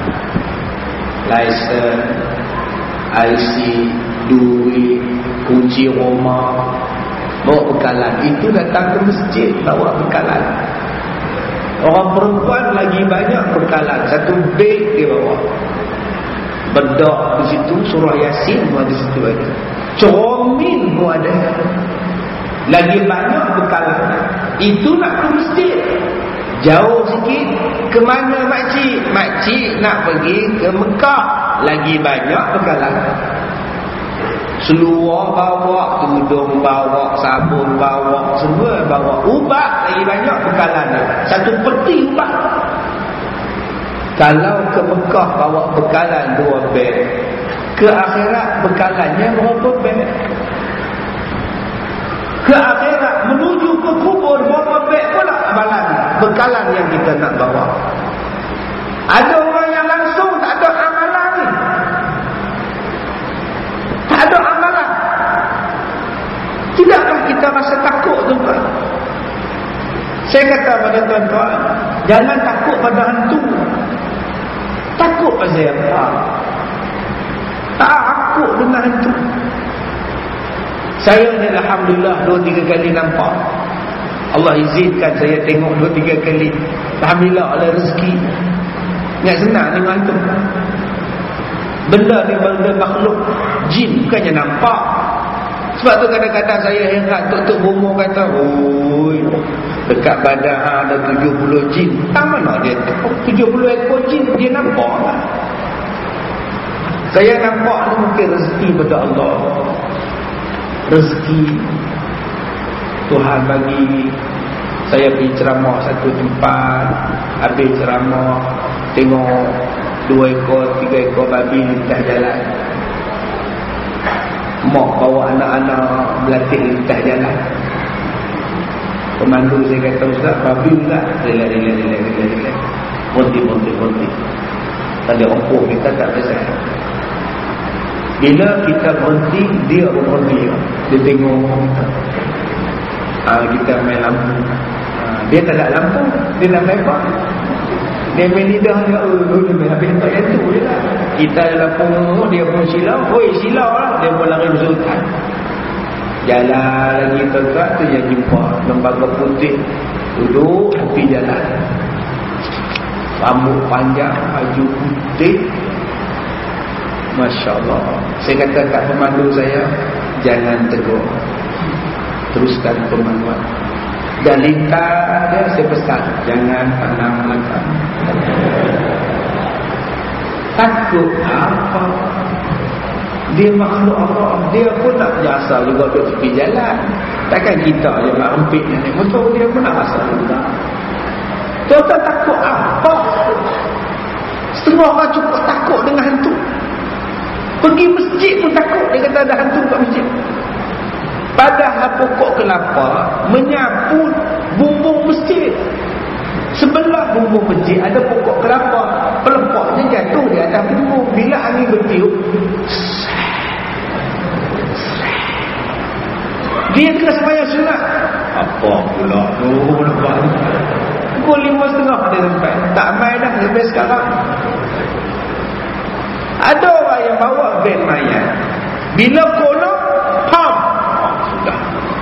Speaker 1: Lesen, I C, duit, kunci rumah, bawa bekalan. Itu datang ke masjid bawa bekalan. Orang perempuan lagi banyak bekalan. Satu beg dia bawa. Bedak di situ, surah Yasin pun ada situ ada. Cermin pun ada. Lagi banyak bekalan. Itu nak ke masjid. Jauh sikit. Ke mana makcik? Makcik nak pergi ke Mekah. Lagi banyak bekalan. Seluar bawa, tudung bawa, sabun bawa, semua bawa. Ubat lagi banyak bekalan. Satu peti ubat. Kalau ke Mekah bawa bekalan dua beg, ke akhirat bekalannya berapa beg? Ke akhirat menuju ke kubur berapa beg pula amalan bekalan yang kita nak bawa. Ada orang yang langsung tak ada amalan ni. Tak ada amalan. Tidakkah kita rasa takut tuan-tuan? Saya kata pada tuan-tuan, jangan takut pada hantu. Takut pasal apa? Tak takut dengan hantu. Saya ni alhamdulillah dua tiga kali nampak. Allah izinkan saya tengok dua tiga kali. Alhamdulillah oleh rezeki. Ingat senang dengan hantu. Benda ni benda makhluk jin, bukannya nampak. Sebab tu kadang-kadang saya heran Tok-tok Bomo kata, oi, dekat badan ada tujuh puluh jin. Tak mana dia tujuh puluh ekor jin dia nampak lah. Saya nampak ni mungkin rezeki pada Allah. Rezeki Tuhan bagi saya pergi ceramah satu tempat. Habis ceramah tengok dua ekor, tiga ekor babi di atas jalan. Mak bawa anak-anak berlatih di atas jalan. Pemandu saya kata, Ustaz, babi tak? Relax, relax, relax, relax, relax. Berhenti, berhenti, berhenti. Tadi ompoh kita tak pasal. Bila kita berhenti, dia pun berhenti. Dia tengok kita. Ha, kita main lampu. Ha, dia tak ada lampu. Dia nak main apa? Dia main lidah dia. Oh, dia main habis tak itu je lah. Kita dalam punggung, dia pun silau. Oi, silau lah. Dia pun lari bersultan. Jalan lagi tuan-tuan tu yang jumpa lembaga putih. Duduk tepi jalan. Rambut panjang, baju putih. Masya Allah. Saya kata kat pemandu saya, jangan tegur. Teruskan pemanduan. Dan lintas dia saya pesan, jangan pandang belakang. Takut apa? Dia makhluk Allah. Dia pun nak jasa juga duduk tepi jalan. Takkan kita je nak rempit naik motor. Dia pun nak rasa juga. Tuan-tuan takut apa? Setengah orang cukup takut dengan hantu. Pergi masjid pun takut. Dia kata ada hantu kat masjid. Padahal pokok kelapa menyapu bumbung masjid. Sebelah bumbung masjid ada pokok kelapa. Pelepoknya jatuh di atas bumbung. Bila angin bertiup, Dia kena sembahyang sunat. Apa pula tu? Nampak ni. Pukul lima setengah dia sampai. Tak main dah sampai sekarang. Ada orang yang bawa van mayat. Bila kono, pam. Oh, sudah.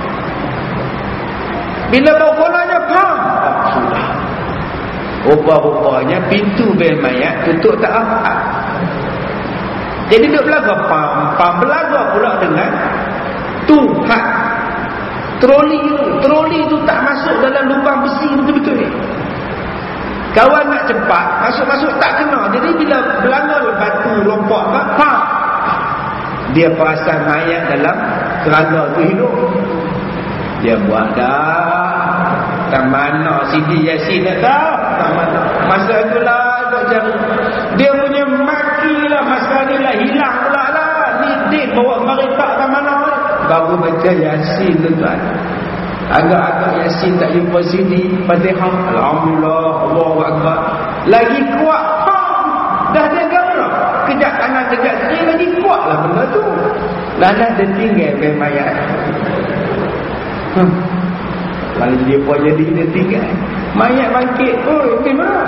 Speaker 1: Bila bawa kononya, pam. Oh, sudah. Rupa-rupanya pintu van mayat tutup tak rapat. Jadi duduk belaga pam. Pam belaga pula dengan Tuhan. Troli tu. Troli tu tak masuk dalam lubang besi betul-betul ni. Kawan nak cepat, masuk-masuk tak kena. Jadi bila belanga batu lompat ke, pam. Dia perasan mayat dalam kerana tu hidup. Dia buat dah. Tak mana Siti Yasin tak tahu. Tak mana. Masa itulah dok cari. Dia punya maki lah. Masa ni lah hilang pula lah. Ni dia bawa mereka tak mana. Baru baca Yasin tu tuan. Agak-agak Yasin tak jumpa sini. Fatihah. Alhamdulillah. Allahu Akbar. Lagi kuat. Ha! Dah jaga pula. Kejap kanan, kejap kiri. Lagi kuat lah benda tu. Lalah dia tinggal ke mayat. Hmm. Lalu dia pun jadi dia tinggal. Mayat bangkit. Oh, gimana?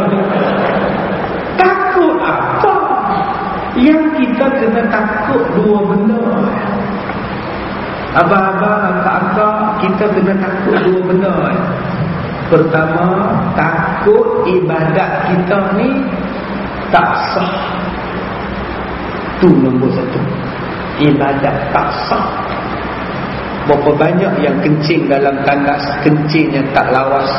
Speaker 1: Takut apa? Yang kita kena takut dua benda. Abang-abang, kakak, kita kena takut dua benda. Pertama, takut ibadat kita ni tak sah. Tu nombor satu. Ibadat tak sah. Berapa banyak yang kencing dalam tandas, kencingnya tak lawas.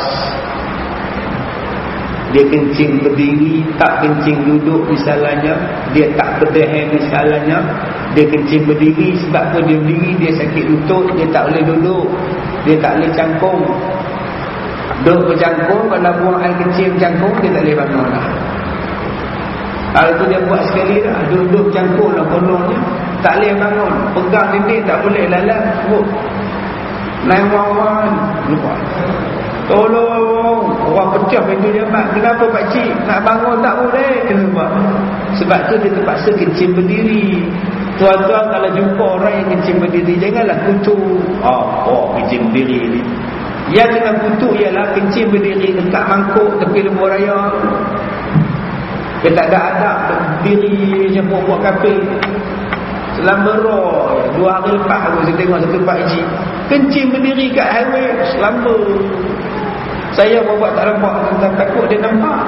Speaker 1: Dia kencing berdiri, tak kencing duduk misalnya. Dia tak berdehem misalnya. Dia kencing berdiri, sebab tu dia berdiri, dia sakit lutut, dia tak boleh duduk. Dia tak boleh cangkung. Duduk bercangkung, kalau buang air kencing bercangkung, dia tak boleh bangun lah. Hari tu dia buat sekali dah. Duduk bercangkung lah kononnya, tak boleh bangun. Pegang dinding tak boleh, lalat sebut nine one one. Lupa. Tolong, orang pecah pintu jambat. Kenapa pakcik? Nak bangun tak boleh. Kenapa? Sebab tu dia terpaksa kencing berdiri. Tuan-tuan kalau jumpa orang yang kencing berdiri, janganlah kutuk. Oh, oh kencing berdiri ni. Yang kena kutuk ialah kencing berdiri dekat mangkuk tepi lembu raya. Dia tak ada adab berdiri macam buat-buat kafe. Selamba roh. Dua hari lepas aku saya tengok satu pakcik kencing berdiri kat highway. Selamba. Saya buat tak nampak, tentang takut dia nampak.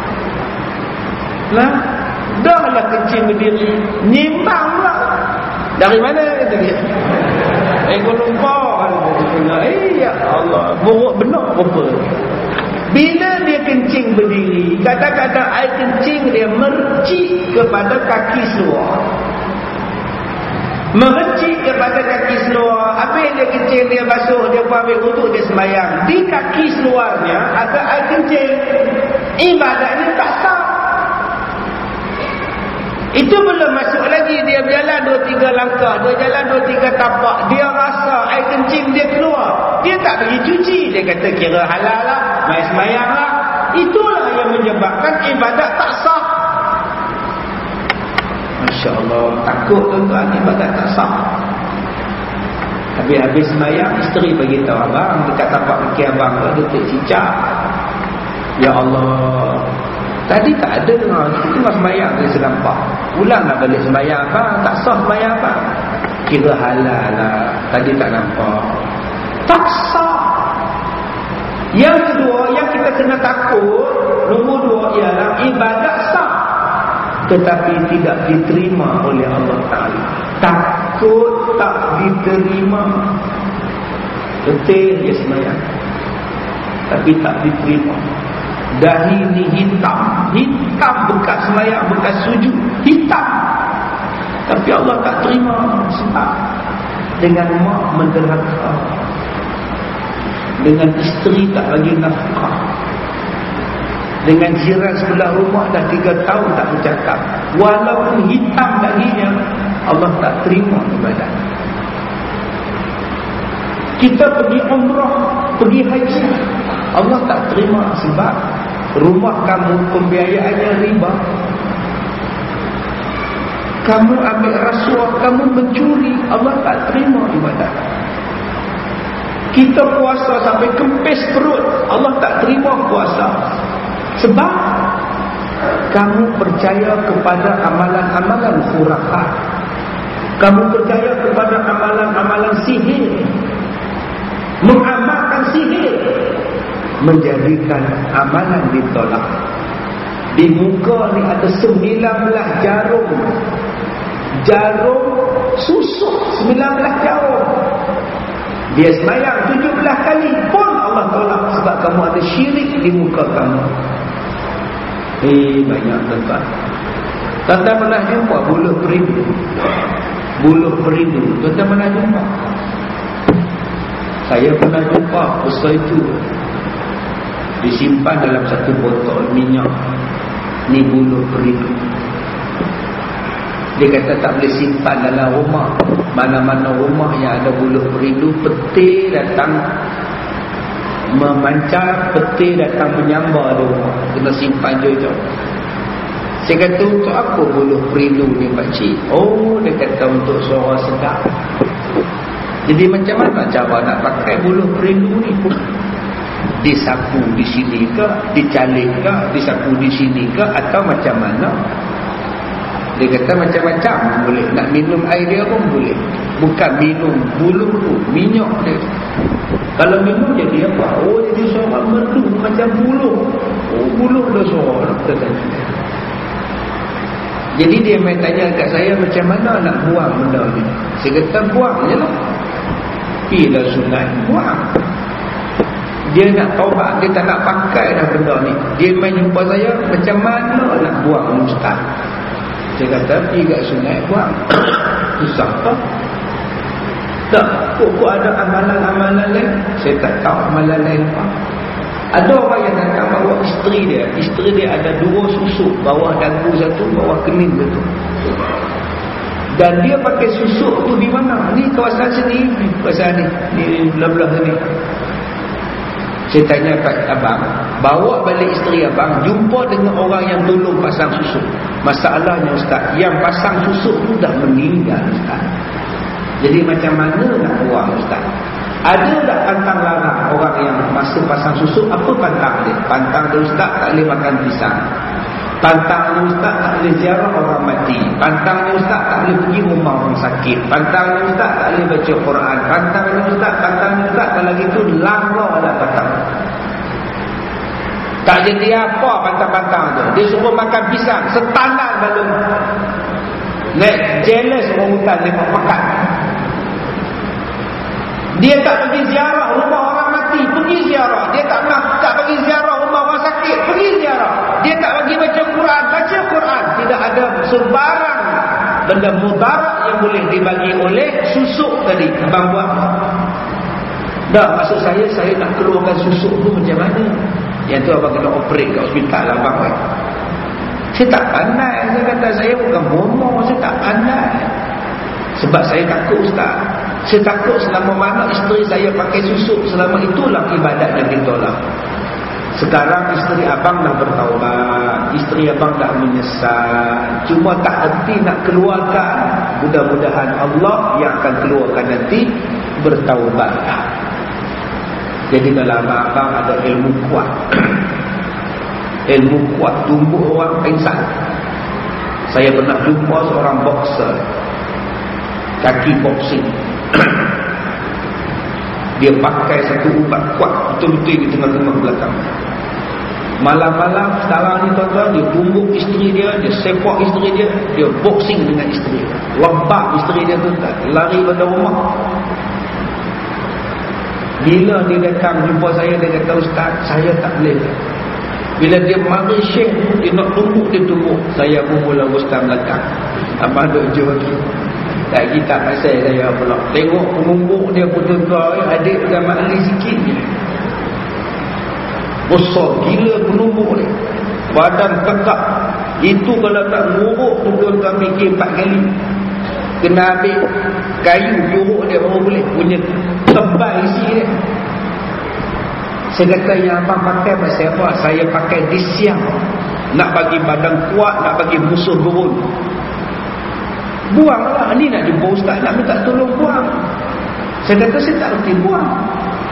Speaker 1: Lah, dah lah kencing berdiri, nyimbang pula. Dari mana kata dia? Eh, Kuala Lumpur. Eh, ya Allah, buruk benar rupa. Bila dia kencing berdiri, kadang-kadang air kencing dia mercik kepada kaki seluar. Mercik kepada kaki seluar. Habis dia kencing, dia basuh, dia pun ambil wuduk, dia sembahyang. Di kaki seluarnya ada air kencing. Ibadahnya tak sah. Itu belum masuk lagi. Dia berjalan dua tiga langkah, dia jalan dua tiga tapak, dia rasa air kencing dia keluar. Dia tak pergi cuci. Dia kata kira halal lah, main sembahyang lah. Itulah yang menyebabkan ibadat tak sah. Masya Allah, takut tuan-tuan, ibadat tak sah. Habis-habis sembahyang, isteri bagi tahu abang, dekat tapak kaki abang tu duduk cicak. Ya Allah, tadi tak ada dengar, kita tengah sembahyang, dia sedampak. Ulanglah balik sembahyang abang, tak sah sembahyang abang. Kira halal lah, tadi tak nampak. Tak sah. Yang kedua, yang kita kena takut, nombor dua ialah ibadat sah, tetapi tidak diterima oleh Allah Ta'ala. Takut tak diterima. Betul dia sembahyang, tapi tak diterima. Dahi ni hitam, hitam bekas sembahyang, bekas sujud, hitam. Tapi Allah tak terima. Sebab dengan mak menderhaka, dengan isteri tak bagi nafkah, dengan jiran sebelah rumah dah tiga tahun tak bercakap, walaupun hitam dahinya, Allah tak terima ibadat. Kita pergi umrah, pergi haji, Allah tak terima sebab rumah kamu pembiayaannya riba. Kamu ambil rasuah, kamu mencuri, Allah tak terima ibadat. Kita puasa sampai kempis perut, Allah tak terima puasa. Sebab kamu percaya kepada amalan-amalan khurafat. Kamu percaya kepada amalan-amalan sihir, mengamalkan sihir, menjadikan amalan ditolak. Di muka ni ada sembilan belas jarum, jarum susuk sembilan belas jarum. Dia sembahyang tujuh belas kali pun Allah tolak sebab kamu ada syirik di muka kamu. Eh, banyak tuan-tuan. Tuan-tuan pernah jumpa buluh perindu? Buluh perindu, tuan-tuan pernah jumpa? Saya pernah jumpa besar itu, disimpan dalam satu botol minyak. Ni buluh perindu. Dia kata tak boleh simpan dalam rumah. Mana-mana rumah yang ada buluh perindu, petir datang memancar, petir datang menyambar di rumah. Kena simpan jauh-jauh. Saya kata, untuk apa buluh perindu ni pakcik? Oh, dia kata untuk suara sedap. Jadi macam mana cara nak pakai buluh perindu ni? Disapu di sini ke, dicalik ke, disapu di sini ke, atau macam mana? Dia kata macam-macam boleh. Nak minum air dia pun boleh. Bukan minum buluh tu, minyak dia. Kalau minum jadi apa? Oh, jadi suara merdu macam buluh. Oh, buluh dah suara. Jadi dia main tanya kat saya, macam mana nak buang benda ni? Saya kata buang je lah. Bila sunat, buang. Dia nak taubat, dia tak nak pakai dah benda ni. Dia main jumpa saya, macam mana nak buang ustaz? Saya kata, pergi kat sungai buang. Susah tak? Tak, kok, kok ada amalan-amalan lain? Saya tak tahu amalan lain apa. Ada orang yang datang bawa isteri dia. Isteri dia ada dua susuk, bawah dagu satu, bawah kening satu. Dan dia pakai susuk tu di mana? Ni kawasan sini, kawasan ni, ni belah-belah sini. Saya tanya kat abang, bawa balik isteri abang, jumpa dengan orang yang tolong pasang susuk. Masalahnya ustaz, yang pasang susuk tu dah meninggal ustaz. Jadi macam mana nak buang ustaz? Ada tak pantang larang orang yang masuk pasang susuk? Apa pantang dia? Pantang dia ustaz tak boleh makan pisang. Pantang dia ustaz tak boleh ziarah orang mati. Pantang dia ustaz tak boleh pergi rumah orang sakit. Pantang dia ustaz tak boleh baca Quran. Pantang dia ustaz, pantang dia ustaz, kalau gitu langgar lah pantang. Tak jadi apa pantang-pantang tu. Dia suruh makan pisang, setandan balon. Naik jealous orang hutan dia makan. Dia tak pergi ziarah rumah orang mati, pergi ziarah. Dia tak nak tak pergi ziarah rumah orang sakit, pergi ziarah. Dia tak pergi baca Quran, baca Quran. Tidak ada sebarang benda mudarat yang boleh dibagi oleh susuk tadi. Abang buat. Tak, maksud saya, saya nak keluarkan susuk tu macam mana? Yang tu abang kena operate kat hospital lah abang. Kan? Saya tak pandai. Saya kata saya bukan bomoh, saya tak pandai. Sebab saya takut ustaz. Saya takut selama mana isteri saya pakai susuk, selama itulah ibadat yang ditolak. Sekarang isteri abang dah bertaubat, isteri abang dah menyesal. Cuma tak henti nak keluarkan. Mudah-mudahan Allah yang akan keluarkan nanti bertaubat. Jadi dalam abang ada ilmu kuat. Ilmu kuat tumbuh orang pingsan. Saya pernah jumpa seorang boxer, kaki boxing. Dia pakai satu ubat kuat betul-betul di tengah-tengah belakang. Malam-malam sekarang ni tuan-tuan, dia tumbuk isteri dia, dia sepak isteri dia, dia boxing dengan isteri dia, wabak isteri dia tu, lari pada rumah. Bila dia datang jumpa saya, dia kata ustaz, saya tak boleh. Bila dia mari syekh, dia nak tumbuk, dia tumbuk. Saya pun mula ustaz belakang. Abang duk jauh lagi. Lagi tak pasal saya pula. Tengok penumbuk dia betul-betul, adik dan makli sikit je. Besar gila penumbuk ni. Badan kekak. Itu kalau tak nguruk tu tuan-tuan fikir empat kali. Kena ambil kayu juruk dia baru boleh. Punya tebal isi dia. Saya kata yang abang pakai pasal apa? Saya pakai disiang. Nak bagi badan kuat, nak bagi musuh turun. Buanglah. Ni nak jumpa ustaz, nak minta tolong buang. Saya kata saya tak reti buang.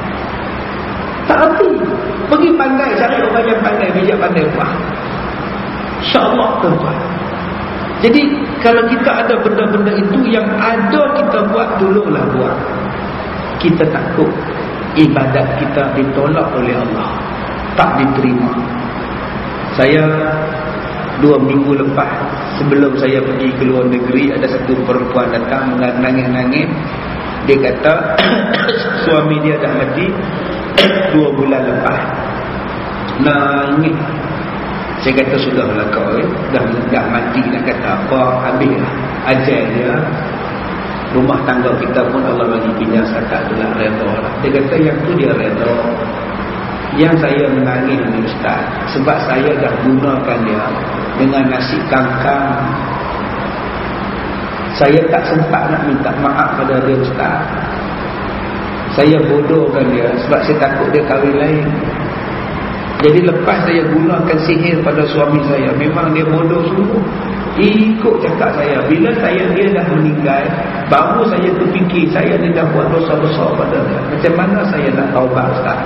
Speaker 1: Tak erti. Pergi pandai, cari orang yang pandai, bijak pandai buat. InsyaAllah tuan-tuan. Jadi kalau kita ada benda-benda itu yang ada kita buat, tolonglah buat. Kita takut ibadat kita ditolak oleh Allah, tak diterima. Saya dua minggu lepas sebelum saya pergi ke luar negeri, ada satu perempuan datang menangis-nangis. Dia kata suami dia dah mati dua bulan lepas. Nangis. Saya kata sudahlah kau eh. dah, dah mati nak kata apa, habislah ajal dia. Rumah tangga kita pun Allah bagi pinjam zakat tu lah, redha lah. Dia kata yang tu dia redha. Yang saya menangis ni Ustaz, sebab saya dah gunakan dia dengan nasi kangkang. Saya tak sempat nak minta maaf pada dia Ustaz. Saya bodohkan dia sebab saya takut dia kahwin lain. Jadi lepas saya gunakan sihir pada suami saya, memang dia bodoh sungguh. Ikut cakap saya. Bila saya dia dah meninggal, baru saya terfikir saya ni dah buat dosa besar pada dia. Macam mana saya nak taubat Ustaz?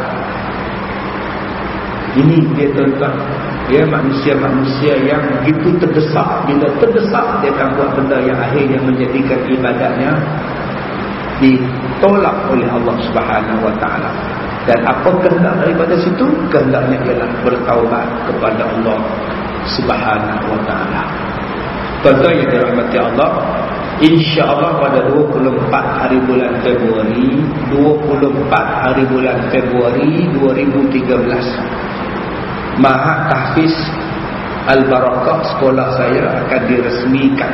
Speaker 1: Ini dia tuan-tuan, dia manusia-manusia yang begitu terdesak. Bila terdesak, dia akan buat benda yang akhirnya menjadikan ibadatnya ditolak oleh Allah Subhanahu Wa Taala. Dan apa kehendak daripada situ? Kehendaknya ialah bertaubat kepada Allah Subhanahu Wa Taala. Tuan-tuan yang dirahmati Allah, insya-Allah pada dua puluh empat hari bulan Februari, dua puluh empat hari bulan Februari dua ribu tiga belas, Mahat Tahfiz Al-Barakah sekolah saya akan diresmikan.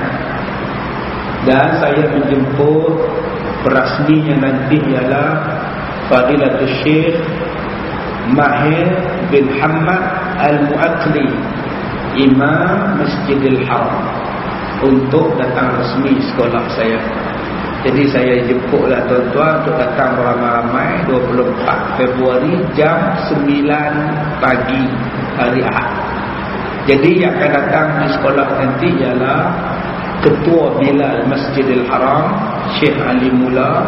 Speaker 1: Dan saya menjemput perasminya nanti ialah Fadilatul Syekh Mahir bin Hamad Al-Mu'akli, Imam Masjidil Haram, untuk datang resmi sekolah saya. Jadi saya jemputlah tuan-tuan untuk datang ramai-ramai dua puluh empat Februari jam sembilan pagi hari Ahad. Jadi yang akan datang di sekolah nanti ialah Ketua Bilal Masjidil Haram Syekh Ali Mula,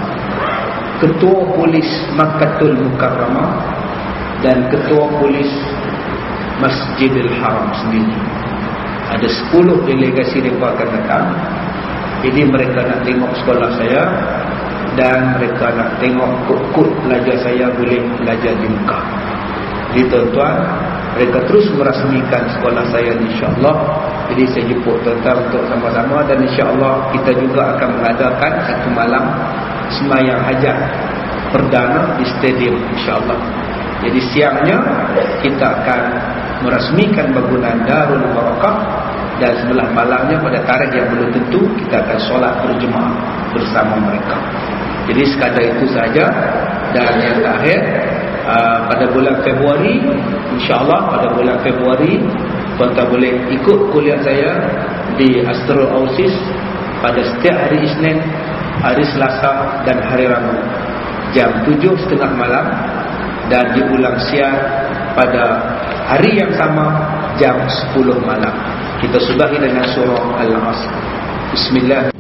Speaker 1: Ketua Polis Makkatul Mukarramah, dan Ketua Polis Masjidil Haram sendiri. Ada sepuluh delegasi mereka akan datang. Jadi mereka nak tengok sekolah saya, dan mereka nak tengok kod-kod pelajar saya boleh belajar di Mekah. Jadi tuan-tuan, mereka terus merasmikan sekolah saya insya-Allah. Jadi saya jemput tuan-tuan untuk sama-sama, dan insya-Allah kita juga akan mengadakan satu malam sembahyang hajat perdana di stadium insya-Allah. Jadi siangnya kita akan merasmikan bangunan Darul Barakah, dan sebelah malamnya pada tarikh yang belum tentu kita akan solat berjemaah bersama mereka. Jadi sekadar itu saja. Dan yang terakhir, aa, pada bulan Februari, insya-Allah pada bulan Februari tuan-tuan boleh ikut kuliah saya di Astro Ausis pada setiap hari Isnin, hari Selasa dan hari Rabu jam tujuh tiga puluh malam, dan diulang siar pada hari yang sama jam sepuluh malam. Kita sudahi dengan surah Al-Asr. Bismillah.